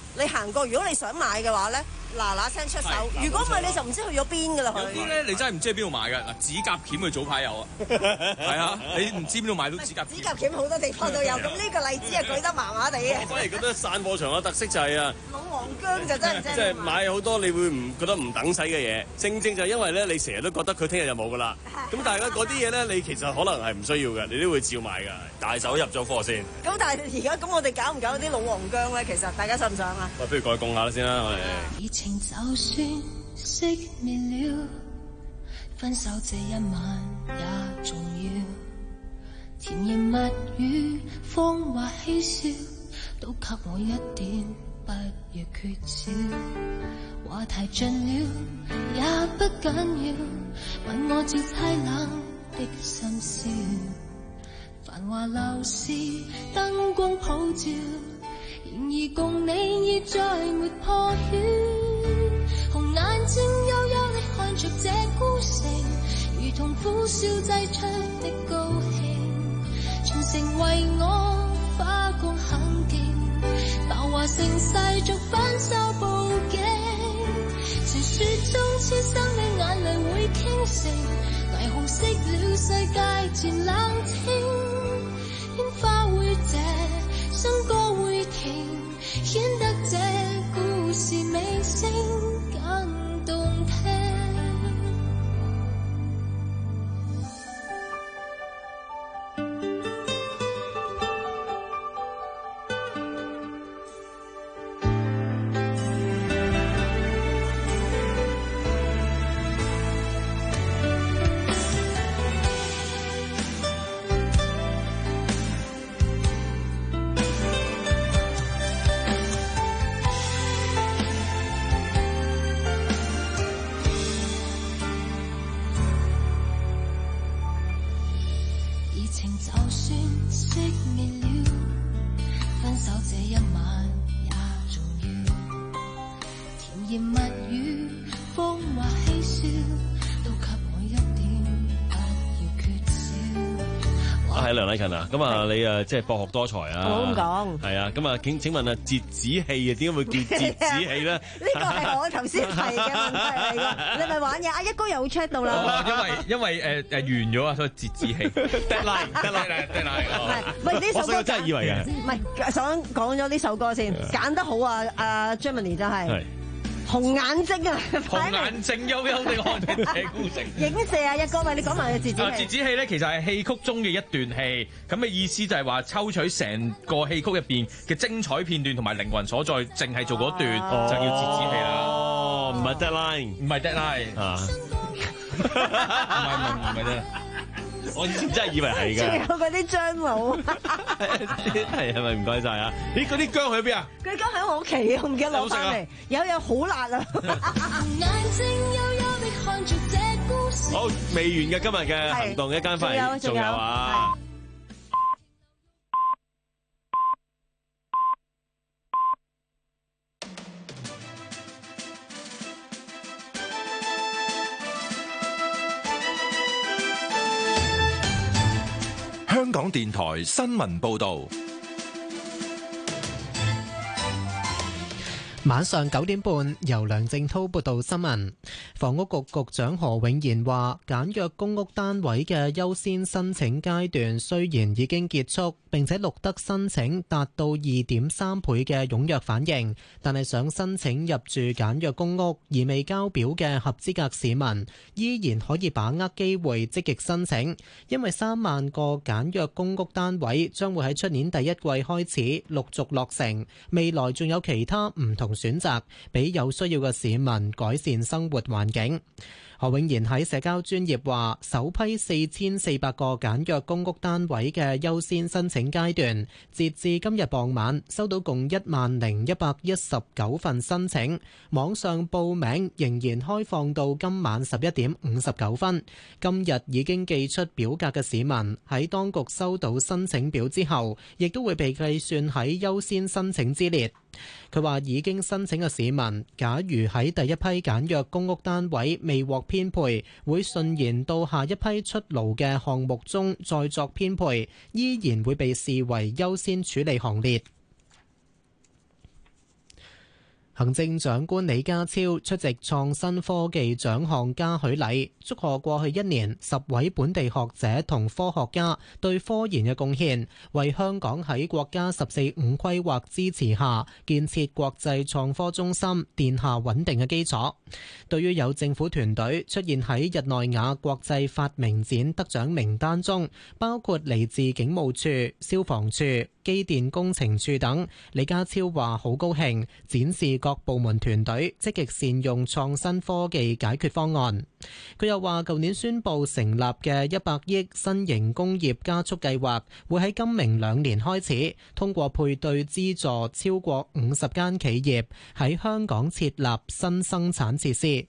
你行過，如果你想買嘅話咧，嗱嗱聲出手。如果唔係你就唔知去咗邊㗎啦。 有啲咧你真係唔知喺邊度買㗎。嗱，指甲鉗佢早排有啊，係啊，你唔知邊度買到指甲鉗。 指甲鉗好多地方都有，咁呢個例子係舉得麻麻地嘅。 我反而覺得散貨場嘅特色就係啊， 老黃薑就真係真係。 即係買好多你會唔覺得唔等使嘅嘢，正正就係因為咧你成日都覺得佢聽日就冇㗎啦。咁但係咧嗰啲嘢咧你其實可能係唔需要嘅，你都會照買㗎。大手入咗貨先。 咁但係而家咁我哋搞唔搞啲老黃薑咧？其實大家想唔想啊？ 喂，不如過去供下啦先啦，我哋。 熱情就算熄滅了，分手這一晚也重要。甜言蜜語，謊話嬉笑，都給我一點，不要缺少。話題盡了也不緊要，問我照猜冷的深宵。繁華樓市燈光普照，然而共你已再沒破曉。紅眼睛幽幽地看着這孤城，如同苦笑製出的高興，全城為我花光很勁，繁華盛世逐分手報警。傳說中痴心的眼淚會傾城，霓虹熄了世界漸冷清，煙花會謝，笙歌會停，顯得這故事尾聲更動聽。 梁禮勤啊，咁啊你啊即係博學多才啊， 我咁講， 係啊，咁啊請請問啊折子戲啊點解會叫折子戲咧？ 呢個係我頭先提嘅問題嚟㗎，你咪玩嘢，阿一哥又 check 到啦。 因為因為誒誒完咗啊，所以折子戲。deadline deadline deadline。 唔係呢首歌真係以為嘅。 唔係想講咗呢首歌先，揀得好啊！阿 Germany 真係。紅眼睛啊！ 紅眼睛幽幽地看着這孤城。 影射啊！一哥，喂，你講埋個折子戲。 啊，折子戲咧其實係戲曲中嘅一段戲，咁嘅意思就係話抽取成個戲曲入邊嘅精彩片段同埋靈魂所在，淨係做嗰段就叫折子戲啦。 哦，唔係 deadline， 唔係 deadline 啊，唔係唔係唔係啫。 我以前真係以為係㗎。 仲有嗰啲張佬， 係係咪唔該晒啊？咦，嗰啲薑去邊啊？ 嗰啲薑喺我屋企，我唔記得攞翻嚟。有有好辣啊！ 好，未完嘅今日嘅行動，一間翻嚟仲有啊！ 香港電台新聞報導。 晚上九點半，由梁正滔報道新聞。房屋局局長何永賢話，簡約公屋單位嘅優先申請階段雖然已經結束，並且錄得申請達到二點三倍嘅踴躍反應，但係想申請入住簡約公屋而未交表嘅合資格市民，依然可以把握機會積極申請，因為三萬個簡約公屋單位將會喺出年第一季開始陸續落成，未來仲有其他唔同選擇，俾有需要嘅市民改善生活環境。何永賢喺社交專頁話，首批四千四百個簡約公屋單位嘅優先申請階段，截至今日傍晚收到共一萬零一百一十九份申請，網上報名仍然開放到今晚十一點五十九分。今日已經寄出表格嘅市民喺當局收到申請表之後，亦都會被計算喺優先申請之列。佢話已經申請嘅市民，假如喺第一批簡約公屋單位未獲編配，會順延到下一批出爐嘅項目中再作編配，依然會被視為優先處理行列。 行政長官李家超出席創新科技獎項嘉許禮，祝賀過去一年十位本地學者同科學家對科研嘅貢獻，為香港喺國家十四五規劃支持下建設國際創科中心奠下穩定嘅基礎。對於有政府團隊出現喺日內瓦國際發明展得獎名單中，包括嚟自警務處、消防處、機電工程處等，李家超話好高興，展示各部門團隊積極善用創新科技解決方案。佢又話舊年宣布成立嘅一百億新型工業加速計劃，會喺今明兩年開始，通過配對資助超過五十間企業喺香港設立新生產設施。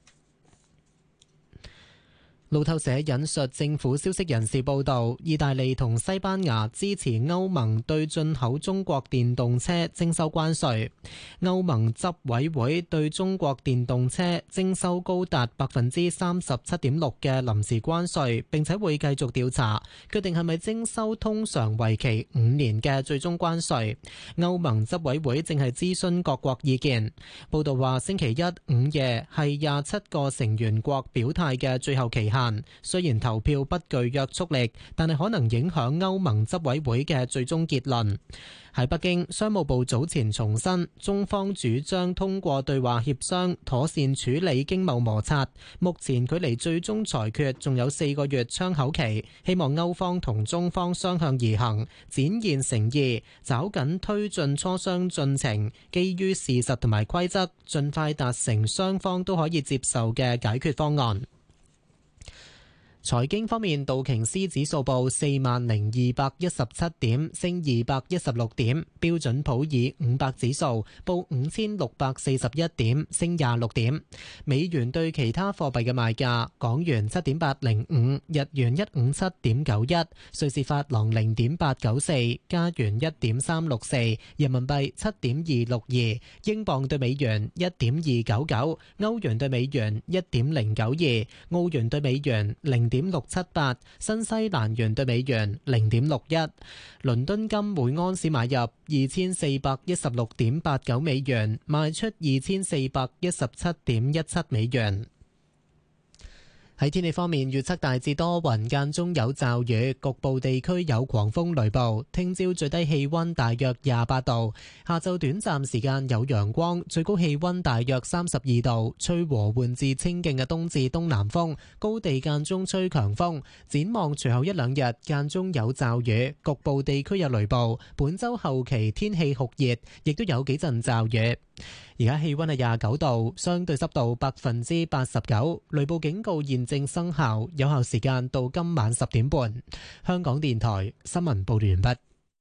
路透社引述政府消息人士報道，意大利同西班牙支持歐盟對進口中國電動車徵收關稅。歐盟執委會對中國電動車徵收高達百分之三十七點六嘅臨時關稅，並且會繼續調查，決定係咪徵收通常為期五年嘅最終關稅。歐盟執委會正係諮詢各國意見。報道話，星期一午夜係廿七個成員國表態嘅最後期限。雖然投票不具約束力，但係可能影響歐盟執委會嘅最終結論。喺北京，商務部早前重申，中方主張通過對話協商妥善處理經貿摩擦。目前距離最終裁決仲有四個月窗口期，希望歐方同中方相向而行，展現誠意，抓緊推進磋商進程，基於事實同埋規則，盡快達成雙方都可以接受嘅解決方案。財經方面，道瓊斯指數報四萬零二百一十七點，升二百一十六點；標準普爾五百指數報五千六百四十一點，升廿六點。美元對其他貨幣嘅賣價：港元七點八零五，日元一五七點九一，瑞士法郎零點八九四，加元一點三六四，人民幣七點二六二，英鎊對美元一點二九九，歐元對美元一點零九二，澳元對美元零點六七八，新西蘭元對美元零點六一。倫敦金每安士買入二千四百一十六點八九美元，賣出二千四百一十七點一七美元。喺天氣方面，預測大致多雲，間中有驟雨，局部地區有狂風雷暴。聽朝最低氣溫大約廿八度，下晝短暫時間有陽光，最高氣溫大約三十二度，吹和緩至清勁嘅東至東南風，高地間中吹強風。展望隨後一兩日間中有驟雨，局部地區有雷暴。本週後期天氣酷熱，亦都有幾陣驟雨。而家氣溫係廿九度，相對濕度百分之八十九，雷暴警告現正生效，有效時間到今晚十點半。香港電台新聞報道完畢。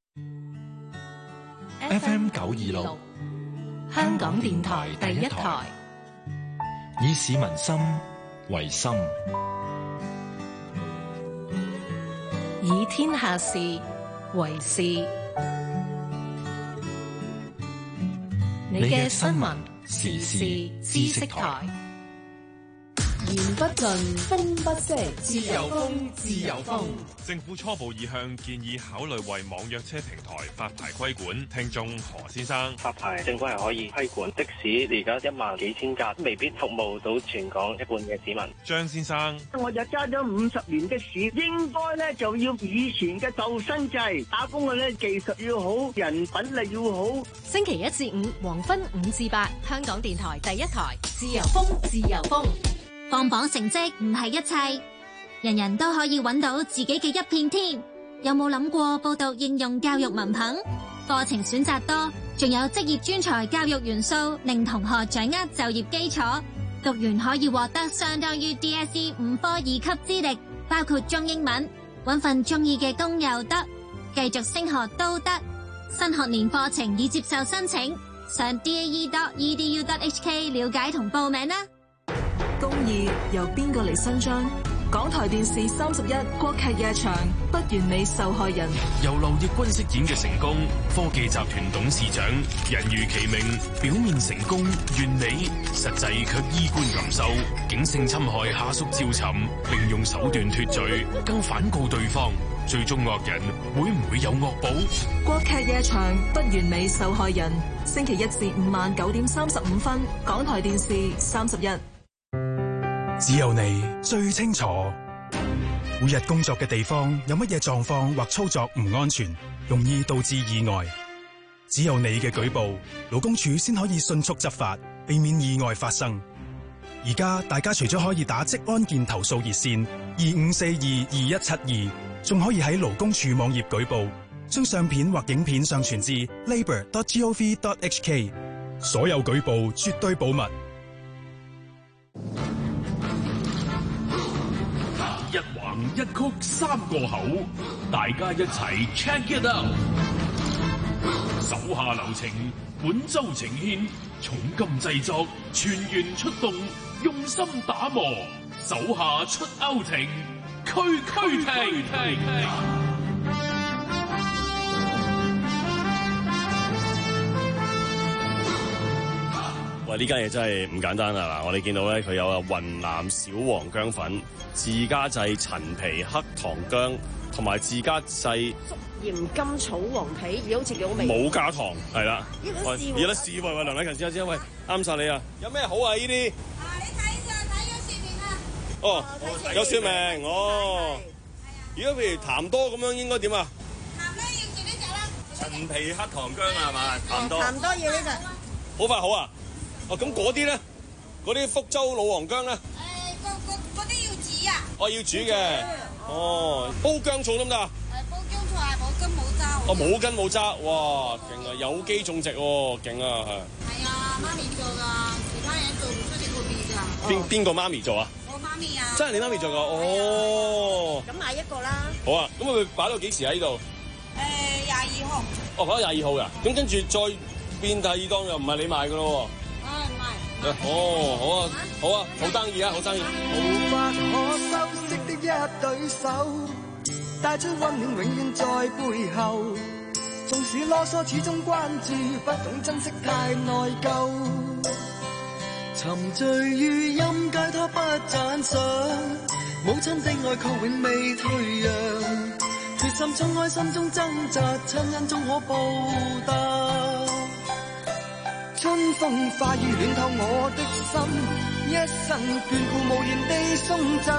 F M 九二六， 香港電台第一台， 以市民心為心， 以天下事為事。你嘅新聞時事知識台， 言不盡，風不息， 自由風，自由風。政府初步意向建議考慮為網約車平台發牌規管。聽眾何先生， 發牌政府係可以規管的士，而家一萬幾千架，未必服務到全港一半嘅市民。 張先生， 我就揸咗五十年的士，應該咧就要以前嘅鬥新制，打工嘅咧技術要好，人品力要好。 星期一至五黃昏五至八，香港電台第一台，自由風，自由風。 放榜成績唔係一切，人人都可以揾到自己嘅一片天。有冇諗過報讀應用教育文憑？課程選擇多，仲有職業專才教育元素，令同學掌握就業基礎。讀完可以獲得相當於 D S E 五科二級資歷，包括中英文，揾份中意嘅工又得，繼續升學都得。新學年課程已接受申請，上 D A E dot E D U dot H K 了解同報名啦。 公義由邊個嚟伸張？港台電視三十一國劇夜場，不完美受害人， 由劉奕君飾演嘅成功科技集團董事長，人如其名，表面成功完美，實際卻衣冠禽獸，竟性侵害下屬趙尋，並用手段脫罪，更反告對方。 最終惡人會唔會有惡報？ 國劇夜場不完美受害人，星期一至五晚九點三十五分，港台電視三十一。 只有你最清楚，每日工作嘅地方有乜嘢狀況或操作唔安全，容易導致意外。只有你嘅舉報，勞工處先可以迅速執法，避免意外發生。而家大家除咗可以打職安健投訴熱線二五四二二一七二，仲可以喺勞工處網頁舉報，將相片或影片上傳至 labour dot gov dot h k。所有舉報絕對保密。 一橫一曲三個口，大家一齊 check it out。手下留情，本周呈獻，重金製作，全員出動，用心打磨，手下出歐庭，區區停。 喂，呢間嘢真係唔簡單啊！嗱，我哋見到咧，佢有啊雲南小黃薑粉、自家製陳皮黑糖薑，同埋自家製鹽甘草黃皮，而好似幾好味。 冇加糖，係啦。 呢個試喎， 有得試喎！喂，梁禮勤試下先，喂，啱晒你啊！有咩好啊？呢啲啊，你睇上睇咗説明啊！ 哦，有説明哦。如果譬如痰多咁樣，應該點啊？ 鹹咧要食呢隻啦。 陳皮黑糖薑啊，係嘛？痰多。 鹹多要呢隻。 好快好啊！哦，咁嗰啲咧，嗰啲福州老黃薑咧？誒， 嗰嗰嗰啲要煮啊！ 哦，要煮嘅。哦，煲薑醋得唔得啊？ 誒，煲薑醋係冇根冇渣。 哦，冇根冇渣，哇，勁啊！有機種植喎，勁啊，係。 係啊，媽咪做㗎，其他人做唔出呢個味㗎。 邊邊個媽咪做啊？ 我媽咪啊。 真係你媽咪做㗎？哦。 咁買一個啦。 好啊，咁佢擺到幾時喺呢度？ 誒，廿二號。 哦，擺到廿二號㗎。咁跟住再變第二檔又唔係你賣㗎咯喎。哦，好啊，好啊，好生意啊，好生意。 無法可修飾的一對手，帶出溫暖永遠在背後。縱使囉嗦，始終關注，不懂珍惜太內疚。沉醉於音階，他不讚賞。母親的愛卻永未退讓，決心衝開心中掙扎，親恩終可報答。春風化雨暖透我的心，一生眷顧無言地送贈。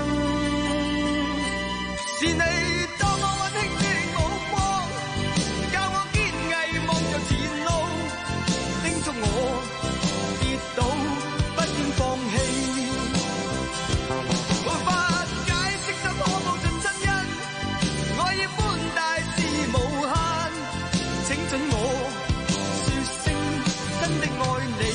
是你多麼溫馨的目光，教我堅毅望着前路，叮囑我跌倒不應放棄。無法解釋怎可報盡親恩，愛意寬大至無限，請准我真的愛你，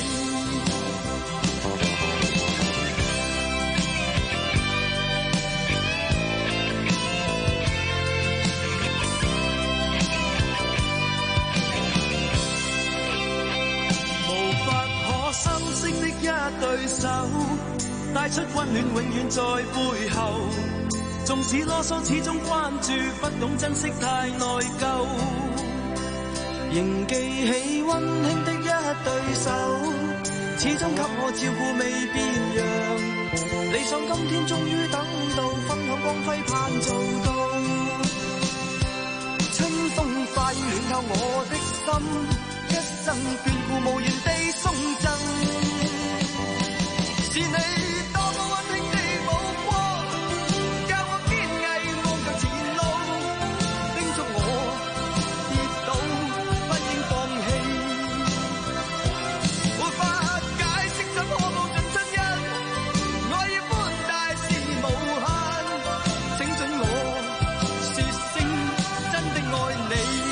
無法可修飾的一對手，帶出溫暖永遠在背後。縱使囉嗦，始終關注，不懂珍惜太內疚。仍記起溫馨的一對手，始終給我照顧未變樣。理想今天終於等到，分享光輝盼做到。春風化雨暖透我的心，一生眷顧無言地送贈。是你多麼溫馨的目光，教我堅毅望着前路，叮囑我跌倒不應放棄。無法解釋怎可報盡親恩，愛意寬大是無限，請准我說聲真的愛你。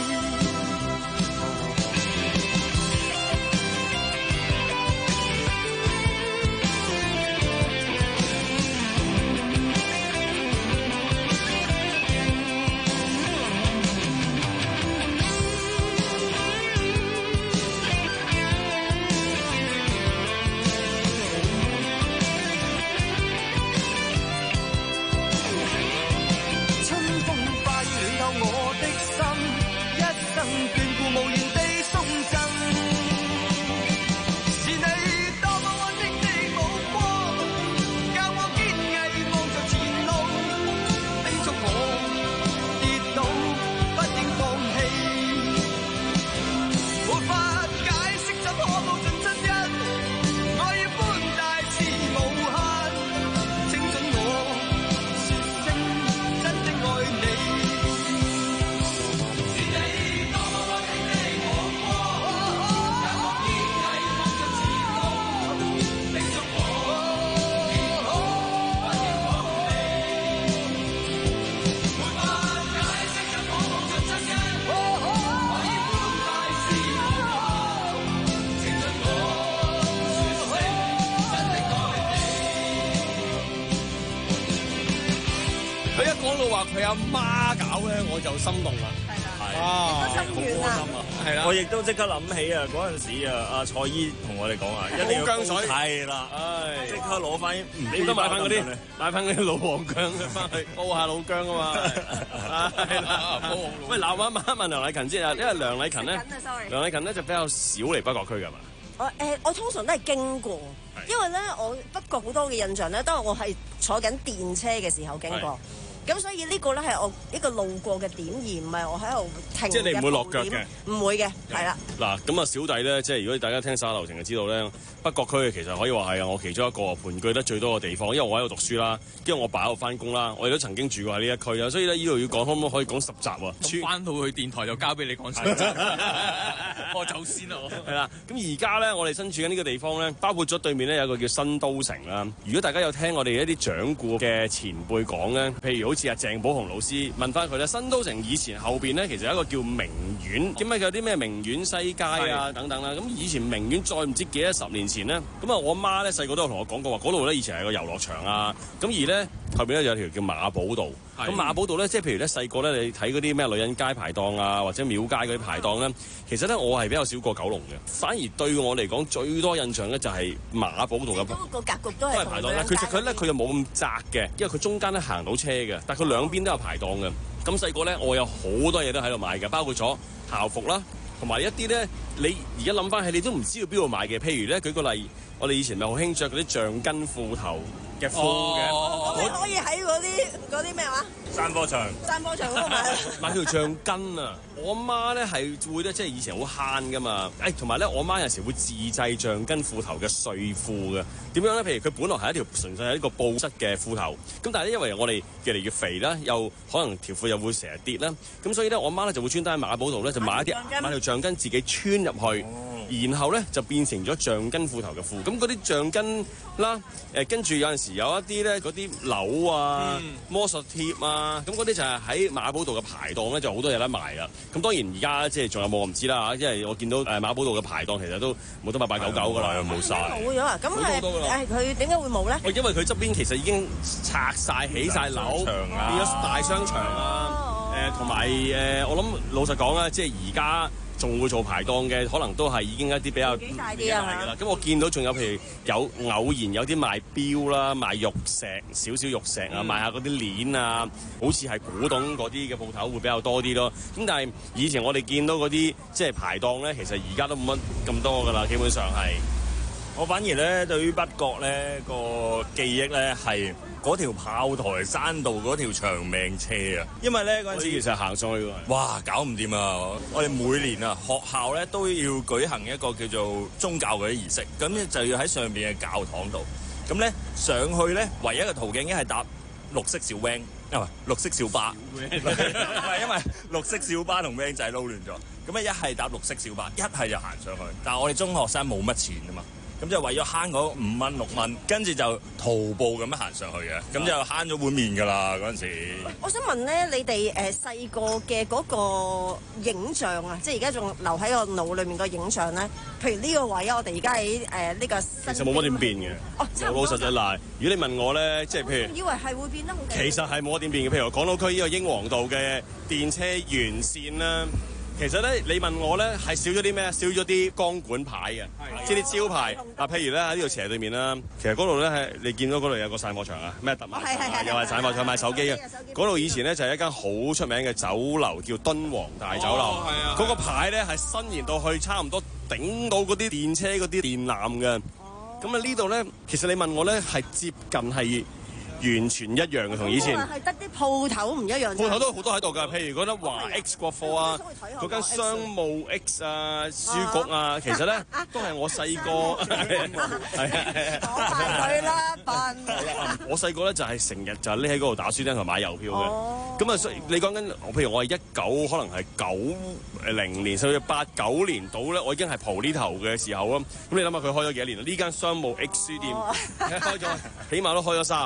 佢阿媽搞咧，我就心動啦。係啊，好開心啊！係啦， 我亦都即刻諗起啊，嗰陣時啊，阿蔡姨同我哋講啊，一定要薑水， 係啦，唉，即刻攞翻， 你都買翻嗰啲，買翻嗰啲老黃薑翻去煲下老薑啊嘛。係啦，喂，嗱，我問一問梁禮勤先啊，因為梁禮勤咧，梁禮勤咧就比較少嚟北角區㗎嘛。 我誒、呃，我通常都係經過，因為咧我北角好多嘅印象咧，都係我係坐緊電車嘅時候經過。咁所以呢個咧係我一個路過嘅點，而唔係我喺度停嘅。 即係你唔會落腳嘅， 唔會嘅，係啦。 嗱，咁啊小弟咧，即係如果大家聽晒流程就知道咧，北角區其實可以話係我其中一個盤踞得最多嘅地方，因為我喺度讀書啦，跟住我爸喺度翻工啦，我哋都曾經住過喺呢一區啊，所以咧呢度要講可唔可以講十集啊？ 咁翻到去電台就交俾你講十集，我走先啦。 係啦，咁而家咧我哋身處緊呢個地方咧，包括咗對面咧有個叫新都城啦。如果大家有聽我哋一啲掌故嘅前輩講咧，譬如好似阿鄭寶鴻老師問翻佢咧，新都城以前後邊咧其實有一個叫名苑，點解有啲咩名苑西街啊等等啦？咁以前名苑再唔知幾多十年前咧，咁啊我媽咧細個都有同我講過話，嗰度咧以前係個遊樂場啊，咁而咧後邊咧有條叫馬寶道，咁馬寶道咧即係譬如咧細個咧你睇嗰啲咩女人街排檔啊，或者廟街嗰啲排檔咧，其實咧我係比較少過九龍嘅，反而對我嚟講最多印象咧就係馬寶道嘅。 嗰個格局都係排檔，其實佢咧佢就冇咁窄嘅，因為佢中間咧行到車嘅，但係佢兩邊都有排檔嘅。咁細個咧我有好多嘢都喺度買嘅，包括咗校服啦，同埋一啲咧你而家諗翻起你都唔知道邊度買嘅，譬如咧舉個例，我哋以前咪好興着嗰啲橡筋褲頭嘅褲嘅， 我哋可以喺嗰啲嗰啲咩話？ 山坡場， 山坡場嗰度買買條橡筋啊！我媽咧係會咧，即係以前好慳噶嘛。誒，同埋咧，我媽有時會自製橡筋褲頭嘅睡褲嘅。點樣咧？譬如佢本來係一條純粹係一個布質嘅褲頭，咁但係咧因為我哋越嚟越肥啦，又可能條褲又會成日跌啦，咁所以咧我媽咧就會專登喺馬寶度咧就買一啲買條橡筋自己穿入去。然後咧就變成咗橡筋褲頭嘅褲，咁嗰啲橡筋啦，誒跟住有陣時有一啲咧嗰啲紐啊、嗯、魔術貼啊，咁嗰啲就係喺馬寶道嘅排檔咧就好多嘢得賣啦。咁當然而家即係仲有冇我唔知啦，因為我見到誒馬寶道嘅排檔其實都冇得八八九九噶啦，又冇晒。 冇咗啊！咁係誒佢點解會冇咧？ 因為佢側邊其實已經拆晒起晒樓，變咗大商場啊，誒同埋誒我諗老實講啦，即係而家。仲會做排檔嘅，可能都係已經一啲比較大啲啊嘛。 咁我見到仲有譬如有偶然有啲賣錶啦、賣玉石、少少玉石啊、嗯、賣下嗰啲鏈啊，好似係古董嗰啲嘅鋪頭會比較多啲咯。咁但係以前我哋見到嗰啲即係排檔咧，其實而家都冇乜咁多噶啦，基本上係。 我反而咧對於北角咧個記憶咧係嗰條炮台山道嗰條長命斜啊，因為咧嗰陣時其實行上去㗎， 哇搞唔掂啊！我哋每年啊學校咧都要舉行一個叫做宗教嘅儀式，咁咧就要喺上邊嘅教堂度，咁咧上去咧唯一嘅途徑一係搭綠色小 van 啊，唔係綠色小巴，唔係因為綠色小巴同 van 仔撈亂咗，咁啊一係搭綠色小巴，一係就行上去，但係我哋中學生冇乜錢啊嘛。咁就為咗慳嗰五蚊六蚊，跟住就徒步咁樣行上去嘅，咁就慳咗碗麵㗎啦嗰陣時。 我想問咧，你哋誒細個嘅嗰個影像啊，即係而家仲留喺個腦裏面個影像咧，譬如呢個位啊，我哋而家喺誒呢個新。 其實冇乜點變嘅。哦，老老實實嗱，如果你問我咧，即係譬如。 以為係會變得好。 其實係冇乜點變嘅，譬如港島區呢個英皇道嘅電車沿線啦。其實咧，你問我咧係少咗啲咩？少咗啲光管牌嘅，即係啲招牌。嗱，譬如咧喺呢度斜對面啦，其實嗰度咧係你見到嗰度有個散貨場啊，咩特賣場又係散貨場賣手機嘅。嗰度以前咧就係一間好出名嘅酒樓，叫敦煌大酒樓。嗰個牌咧係伸延到去差唔多頂到嗰啲電車嗰啲電纜嘅。咁啊呢度咧，其實你問我咧係接近係。完全一樣嘅，同以前。 係得啲鋪頭唔一樣。 鋪頭都好多喺度㗎，譬如嗰間華 X 國貨啊，嗰間商務 X 啊、書局啊，其實咧都係我細個。係啊， 講埋佢啦，笨。 我細個咧就係成日就匿喺嗰度打書釘同買郵票嘅。咁啊，你講緊，譬如我係一九，可能係九零年，甚至八九年到咧，我已經係蒲呢頭嘅時候啊。咁你諗下佢開咗幾多年啦？呢間商務 X 書店開咗，起碼都開咗三十五年啦。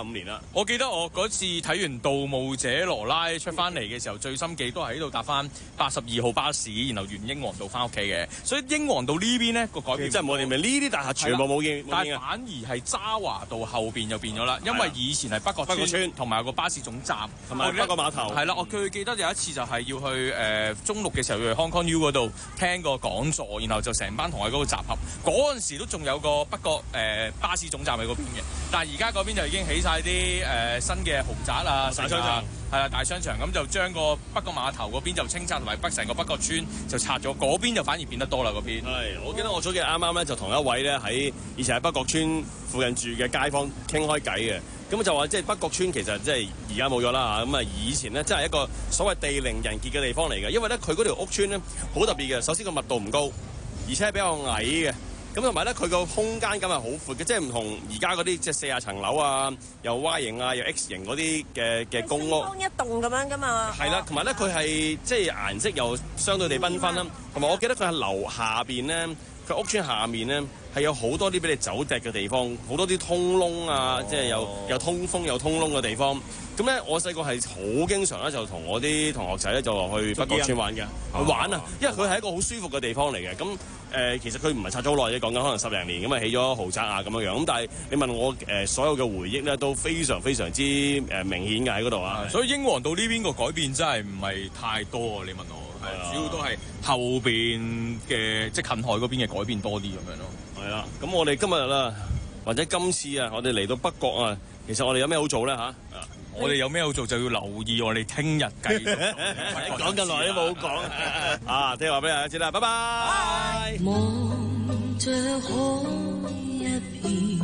我記得我嗰次睇完《盜墓者羅拉》出翻嚟嘅時候，最深記都係喺度搭翻八十二號巴士，然後沿英皇道翻屋企嘅。所以英皇道呢邊呢個改變真係冇點變，呢啲大廈全部冇變， 但係反而係渣華道後邊就變咗啦，因為以前係北角北角村同埋有個巴士總站同埋北角碼頭。 係啦，我最記得有一次就係要去誒、呃、中六嘅時候要去 Hong Kong U 嗰度聽個講座，然後就成班同學喺嗰度集合。嗰陣時都仲有個北角誒、呃、巴士總站喺嗰邊嘅，但係而家嗰邊就已經起晒啲誒新嘅豪宅啊， 大商場係啦，大商場咁就將個北角碼頭嗰邊就清拆，同埋北成個北角村就拆咗，嗰邊就反而變得多啦。嗰邊係，我記得我早幾日啱啱咧就同一位咧喺以前喺北角村附近住嘅街坊傾開偈嘅，咁就話即係北角村其實即係而家冇咗啦嚇，咁啊以前咧真係一個所謂地靈人傑嘅地方嚟嘅，因為咧佢嗰條屋村咧好特別嘅，首先個密度唔高，而且係比較矮嘅。咁同埋咧，佢個空間感係好闊嘅，即係唔同而家嗰啲即係四十層樓啊，又 Y 型啊，又 X 型嗰啲嘅嘅公屋。 一棟咁樣噶嘛。 係啦，同埋咧佢係即係顏色又相對地繽紛啦。同埋我記得佢係樓下邊咧，佢屋村下面咧係有好多啲俾你走趯嘅地方，好多啲通窿啊，哦、即係有有通風有通窿嘅地方。咁咧，我細個係好經常咧，就同我啲同學仔咧就話去北角村玩嘅，去玩啊！因為佢係一個好舒服嘅地方嚟嘅。咁誒、呃，其實佢唔係拆咗好耐嘅，講緊可能十零年咁啊，起咗豪宅啊咁樣樣。咁但係你問我誒、呃，所有嘅回憶咧都非常非常之誒明顯嘅喺嗰度啊。 所以英皇道呢邊個改變真係唔係太多啊！你問我，係主要都係後邊嘅即係近海嗰邊嘅改變多啲咁樣咯。 係啦，咁我哋今日啦，或者今次啊，我哋嚟到北角啊，其實我哋有咩好做咧嚇？ 我哋有咩好做就要留意我哋聽日繼續。 講咁耐都冇講啊！聽話俾大家知啦，拜拜。 望着海一片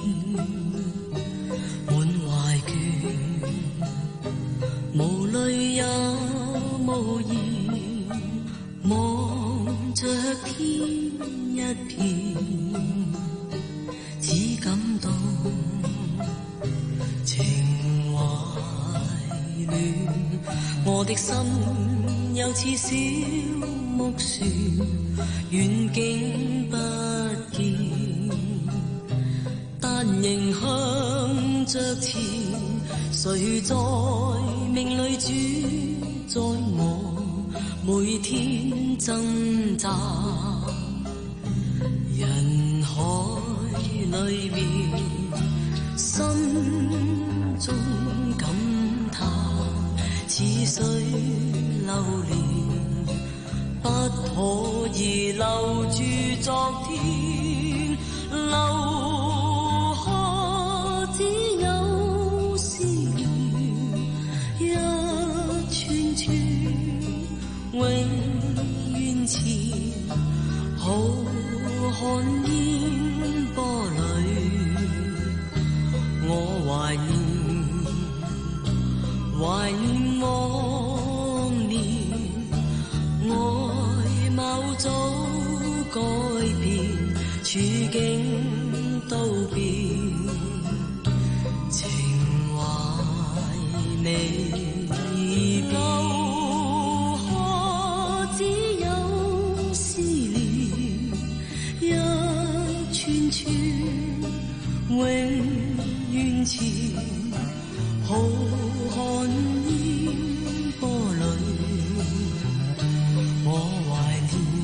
滿懷倦，無淚也無言，望着天一片，只感到情我的心又似小木船，遠景不見，但仍向着前。誰在命裏主宰我，每天掙扎。人海裏面，心中感似水流連，不可以留住昨天，留下只有思念，一串串永遠前，浩瀚煙波裏，我懷念，懷念。往年外貌早改變，處境都變，情懷未夠，可只有思念，一串串永遠前，浩瀚波裏，我懷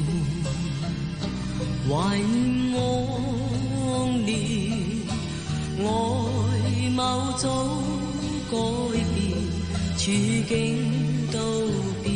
念，懷念往年，外貌早改變，處境都變，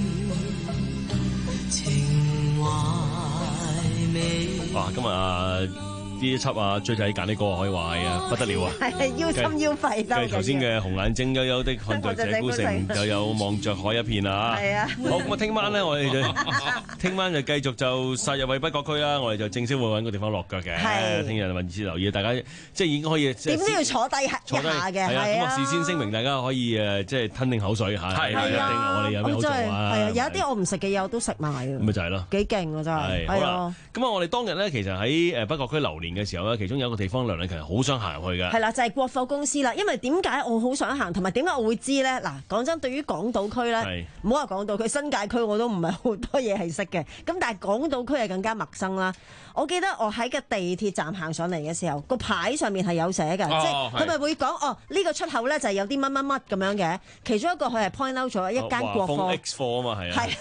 情懷未。 哇！今日啊〜呢一輯啊，追仔揀啲歌可以話係啊，不得了啊！ 係腰心腰肺都。 繼頭先嘅紅眼睛悠悠的看着這孤城，又有望着海一片啊！ 係啊！ 好咁啊，聽晚咧，我哋就聽晚就繼續就殺入去北角區啦。我哋就正式會揾個地方落腳嘅。係。聽日密切留意，大家即係已經可以點都要坐低一下嘅。係啊。咁啊，事先聲明，大家可以誒，即係吞定口水嚇。係係啊。我哋有咩好做啊？係啊，有一啲我唔食嘅嘢我都食埋啊。 咪就係咯。 幾勁啊！真係。 係。好啦。咁啊，我哋當日咧，其實喺誒北角區流連嘅時候咧，其中有一個地方梁麗勤好想行入去嘅。 係啦，就係、是、國貨公司啦。因為點解我好想行，同埋點解我會知咧？嗱，講真，對於港島區咧，唔好話港島區，新界區我都唔係好多嘢係識嘅。咁但係港島區係更加陌生啦。我記得我喺個地鐵站行上嚟嘅時候，個牌上面係有寫嘅，哦、即係佢咪會講哦呢、呢個出口咧就係有啲乜乜乜咁樣嘅。其中一個佢係 point out 咗一間國貨 X 貨啊嘛，係啊。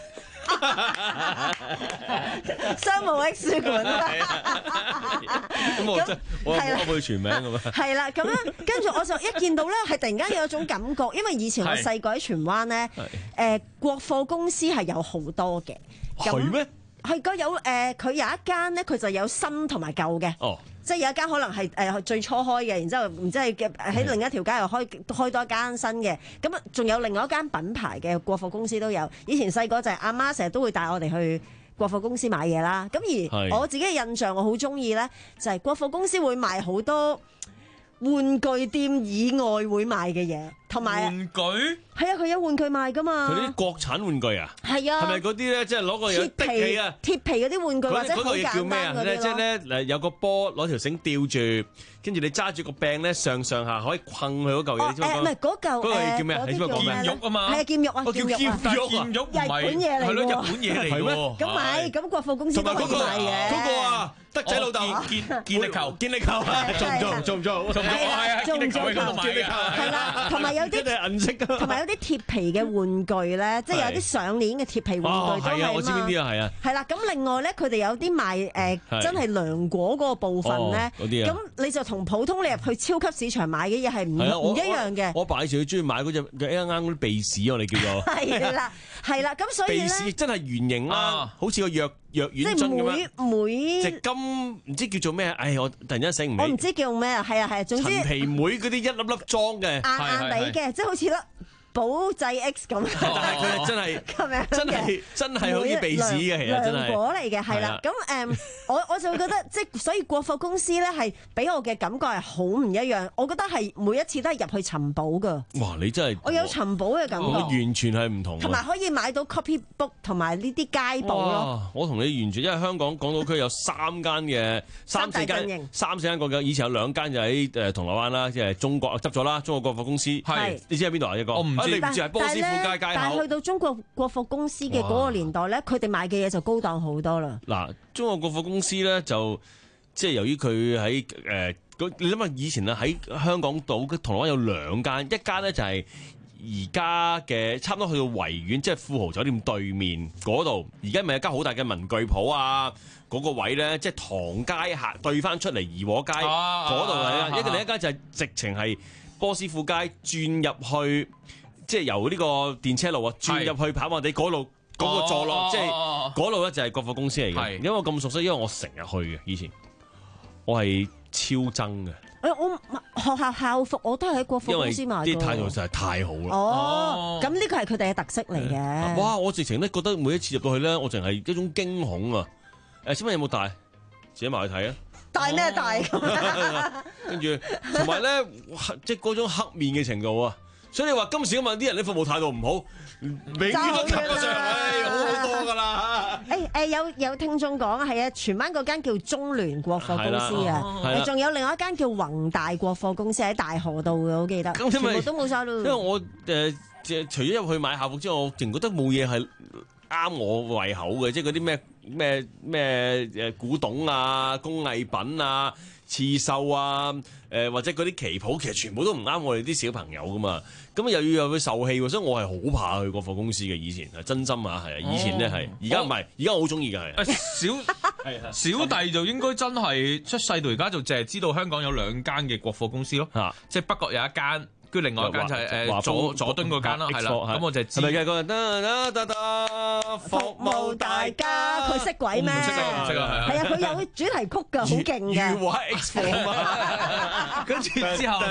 商務 X 書館咁我真我攞佢全名咁啊！ 係啦，咁樣跟住我就一見到咧，係突然間有一種感覺，因為以前我細個喺荃灣咧，誒國貨公司係有好多嘅， 係咩？ 係個有誒，佢、呃、有一間咧，佢就有新同埋舊嘅。哦。即係有一間可能係誒、呃、最初開嘅，然之後唔知係喺另一條街又開開多一間新嘅，咁啊仲有另外一間品牌嘅國貨公司都有。以前細個就係阿媽成日都會帶我哋去國貨公司買嘢啦。咁而我自己嘅印象，我好中意咧，就係國貨公司會賣好多玩具店以外會賣嘅嘢，同埋玩具係啊，佢有玩具賣噶嘛。 佢啲國產玩具啊，係啊， 係咪嗰啲咧？即係攞個有的起啊， 鐵皮嗰啲玩具或者好簡單嗰啲咯。 即係咧誒，有個波攞條繩吊住，跟住你揸住個柄咧，上上下可以困佢嗰嚿嘢。誒唔係嗰嚿誒， 嗰個叫咩啊？你知唔知講咩？ 劍玉啊嘛， 係啊，劍玉啊， 我叫劍玉啊， 劍玉唔係日本嘢嚟㗎喎， 係咯，日本嘢嚟㗎喎。 咁買咁國貨公司都可以買嘅。 嗰個啊，德仔老豆健健力球， 健力球啊，做唔做？做唔做？ 做唔做？係啊，健力球喺度買嘅。 係啦，同埋有啲銀色㗎， 同埋有啲鐵皮嘅玩具咧，即係有啲上鏈嘅鐵皮玩具都係啊嘛。 我知邊啲啊，係啊。 係啦，咁另外咧，佢哋有啲賣誒真係涼果嗰個部分咧，咁你就同普通你入去超級市場買嘅嘢係唔唔一樣嘅。 我擺住佢中意買嗰隻啱啱嗰啲鼻屎，我哋叫做。 係啦，係啦，咁所以咧， 鼻屎真係圓形啦，好似個藥藥丸樽咁樣。 即係每隻金唔知叫做咩？唉，我突然間醒唔起。 我唔知叫咩啊，係啊係啊，總之陳皮妹嗰啲一粒粒裝嘅， 硬硬地嘅，即係好似粒保濟 X 咁， 但係佢哋真係真係真係好似鼻屎嘅，其實真係涼果嚟嘅，係啦。咁誒，我我就會覺得即係所以國貨公司咧係俾我嘅感覺係好唔一樣。我覺得係每一次都係入去尋寶㗎。 哇！你真係我有尋寶嘅感覺， 完全係唔同。 同埋可以買到 copy book 同埋呢啲街寶咯。 我同你完全，因為香港港島區有三間嘅三四間三四間國嘅，以前有兩間就喺誒銅鑼灣啦，即係中國執咗啦，中國國貨公司係你知喺邊度啊？一個我唔。你唔知係波斯富街街口， 但係去到中國國貨公司嘅嗰個年代咧，佢哋賣嘅嘢就高檔好多啦。 嗱，中國國貨公司咧就即係由於佢喺誒，你諗下以前啊喺香港島銅鑼灣有兩間，一間咧就係而家嘅差唔多去到維園，即係富豪酒店對面嗰度，而家咪有間好大嘅文具鋪啊，嗰、嗰個位咧即係唐街下對翻出嚟怡和街嗰度嚟啦，一個另一間就係直情係波斯富街轉入去。即係由呢個電車路啊，轉入去跑馬地嗰路嗰個座落，即係嗰路咧就係國貨公司嚟嘅。因為我咁熟悉，因為我成日去嘅以前，我係超憎嘅。 誒，我學校校服我都係喺國貨公司買嘅。 啲態度實在太好啦。 哦，咁呢個係佢哋嘅特色嚟嘅。 哇！我直情咧覺得每一次入到去咧，我淨係一種驚恐啊！誒，請問有冇帶？自己埋去睇啊！ 帶咩帶咁？ 跟住同埋咧，即係嗰種黑面嘅程度啊！所以你話今時今日啲人啲服務態度唔好，永遠都及不上，唉，好好多噶啦。 誒誒，有有聽眾講係啊，荃灣嗰間叫中聯國貨公司啊，仲有另外一間叫宏大國貨公司喺大河道嘅，我記得。全部都冇晒咯。因為我誒即係除咗入去買校服之外，我淨覺得冇嘢係啱我胃口嘅，即係嗰啲咩咩咩誒古董啊、工藝品啊、刺繡啊。誒或者嗰啲旗袍，其實全部都唔啱我哋啲小朋友噶嘛，咁又要有佢受氣喎，所以我係好怕去國貨公司嘅。以前係真心啊，係啊，以前咧係，而家唔係，而家我好中意嘅係。 小小弟就應該真係出世到而家就淨係知道香港有兩間嘅國貨公司咯，啊、即係北角有一間。跟住另外一間就係誒佐佐敦嗰間咯，係啦，咁我就知。 係咪嘅個得得得服務大家？ 佢識鬼咩？ 唔識啊，唔識啊， 係啊，佢有主題曲㗎，好勁嘅。 裕華 X 貨啊嘛， 跟住之後，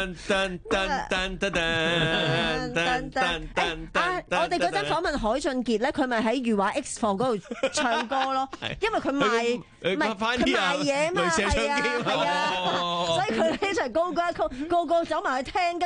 我哋嗰陣訪問海俊傑咧，佢咪喺裕華 X 貨嗰度唱歌咯，因為佢賣唔係佢賣嘢嘛，係啊係啊，所以佢呢場高歌一曲，個個走埋去聽，跟住拍。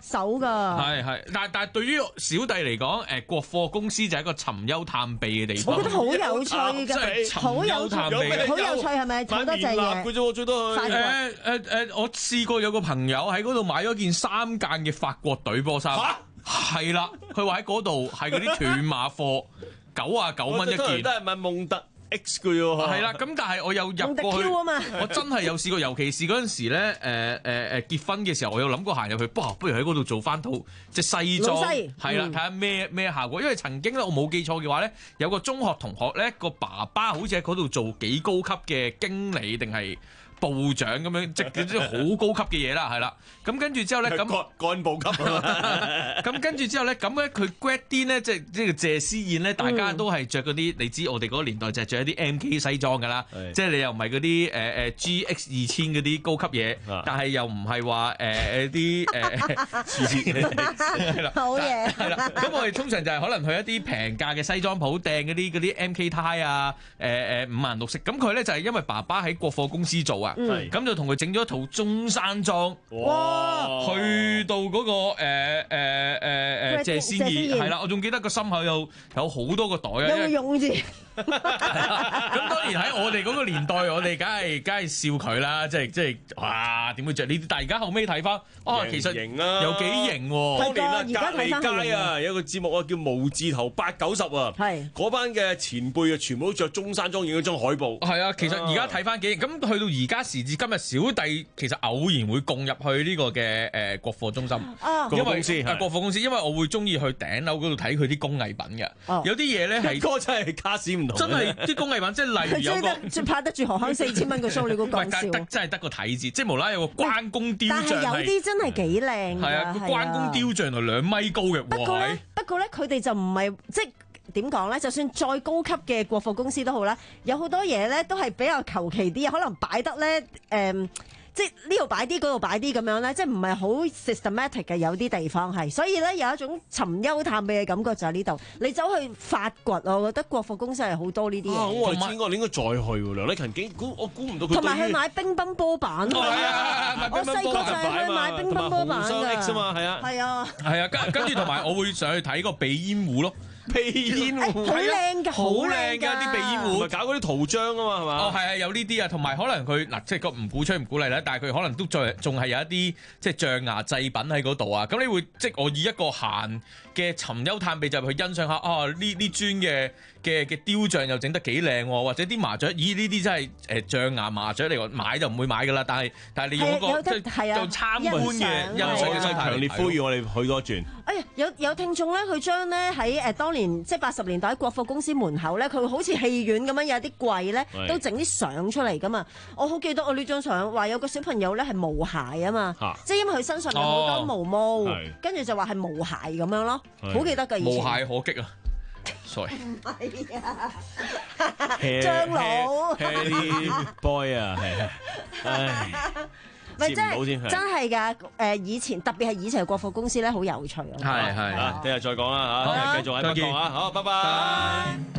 手㗎。 係係，但係但係對於小弟嚟講，誒國貨公司就係一個尋幽探秘嘅地方。 我覺得好有趣真係㗎，好有趣， 尋幽探秘好有趣係咪？好多隻嘢嘅啫喎，最多去。 誒誒誒，我試過有個朋友喺嗰度買咗件三間嘅法國隊波衫，係啦，佢話喺嗰度係嗰啲斷碼貨，九啊九蚊一件。 都係買蒙特 X 嘅喎。 係啦，咁但係我又入過去，我真係有試過，尤其是嗰陣時咧，誒誒誒結婚嘅時候，我有諗過行入去，不不如喺嗰度做翻套即係西裝，係啦，睇下咩咩效果。因為曾經咧，我冇記錯嘅話咧，有個中學同學咧，個爸爸好似喺嗰度做幾高級嘅經理定係部長咁樣，即係啲好高級嘅嘢啦，係啦。咁跟住之後咧，咁幹幹部級咁跟住之後咧，咁咧佢 grad din 咧，即係即係謝師宴咧，大家都係着嗰啲，你知我哋嗰個年代就係着一啲 M K 西裝㗎啦，即係你又唔係嗰啲誒誒 G X 二千嗰啲高級嘢，但係又唔係話誒誒啲誒係啦， 好嘢係啦。咁我哋通常就係可能去一啲平價嘅西裝鋪訂嗰啲嗰啲 M K tie 啊，誒誒五顏六色。咁佢咧就係因為爸爸喺國貨公司做啊。咁、嗯、就同佢整咗一套中山裝，哇！去到嗰、那個誒誒誒誒謝師宴係啦，我仲記得個心口有有好多個袋啊， 有冇用字？ 咁當然喺我哋嗰個年代，我哋梗係梗係笑佢啦，即係即係哇點會着呢啲？但係而家後尾睇翻，啊其實型啊， 有幾型喎！ 當年啊，隔離街啊有個節目啊叫無字頭八九十啊，係嗰班嘅前輩啊，全部都着中山裝影咗張海報。 係啊，其實而家睇翻幾型，咁去到而家時至今日，小弟其實偶然會共入去呢個嘅誒國貨中心， 啊、 因為公司啊國貨公司，因為我會中意去頂樓嗰度睇佢啲工藝品嘅，哦、有啲嘢咧係嗰真係卡士唔同， 真係啲工藝品，即係例如有個即拍得住何坑四千蚊個 show，你估講笑？ 得真係得個睇字，即係無啦啦有個關公雕像， 但係有啲真係幾靚㗎。 係啊，個關公雕像係兩米高嘅。 不過咧，不過咧，佢哋就唔係即係點講咧？就算再高級嘅國貨公司都好啦，有好多嘢咧都係比較求其啲，可能擺得咧誒。嗯即係呢度擺啲，嗰度擺啲咁樣咧，即係唔係好 systematic 嘅，有啲地方係，所以咧有一種尋幽探秘嘅感覺就喺呢度。你走去發掘，我覺得國貨公司係好多呢啲嘢。 啊，我話知我應該再去喎，梁禮勤竟估我估唔到佢。 同埋去買乒乓波板。係啊，我細個就係去買乒乓波板㗎。 係嘛，係啊。 係啊。 係啊，跟跟住同埋我會上去睇個鼻煙壺咯。鼻煙壺好靚㗎， 好靚㗎啲鼻煙壺， 搞嗰啲圖章啊嘛，係嘛？ 哦，係啊，有呢啲啊，同埋可能佢嗱，即係個唔鼓吹唔鼓勵啦，但係佢可能都仲仲係有一啲即係象牙製品喺嗰度啊。咁你會即係我以一個閒嘅尋幽探秘就去欣賞下啊呢呢尊嘅嘅嘅雕像又整得幾靚喎，或者啲麻雀，咦呢啲真係誒象牙麻雀嚟喎，買就唔會買㗎啦。但係但係你用一個即係做參觀嘅欣賞嘅心態， 強烈呼籲我哋去多轉。 哎呀，有有聽眾咧，佢將咧喺誒當年即係八十年代喺國貨公司門口咧，佢好似戲院咁樣有啲櫃咧，都整啲相出嚟噶嘛。我好記得我呢張相話有個小朋友咧係毛鞋啊嘛，即係因為佢身上有好多毛毛，跟住就話係毛鞋咁樣咯，好記得㗎。 無懈可擊啊 ！sorry， 唔係啊，張老 Harry Boy 啊，係，唉。 唔係真係真係㗎，誒以前特別係以前嘅國貨公司咧，好有趣啊！ 係係， 啊，聽日再講啦嚇，繼續喺北角啊，好，拜拜。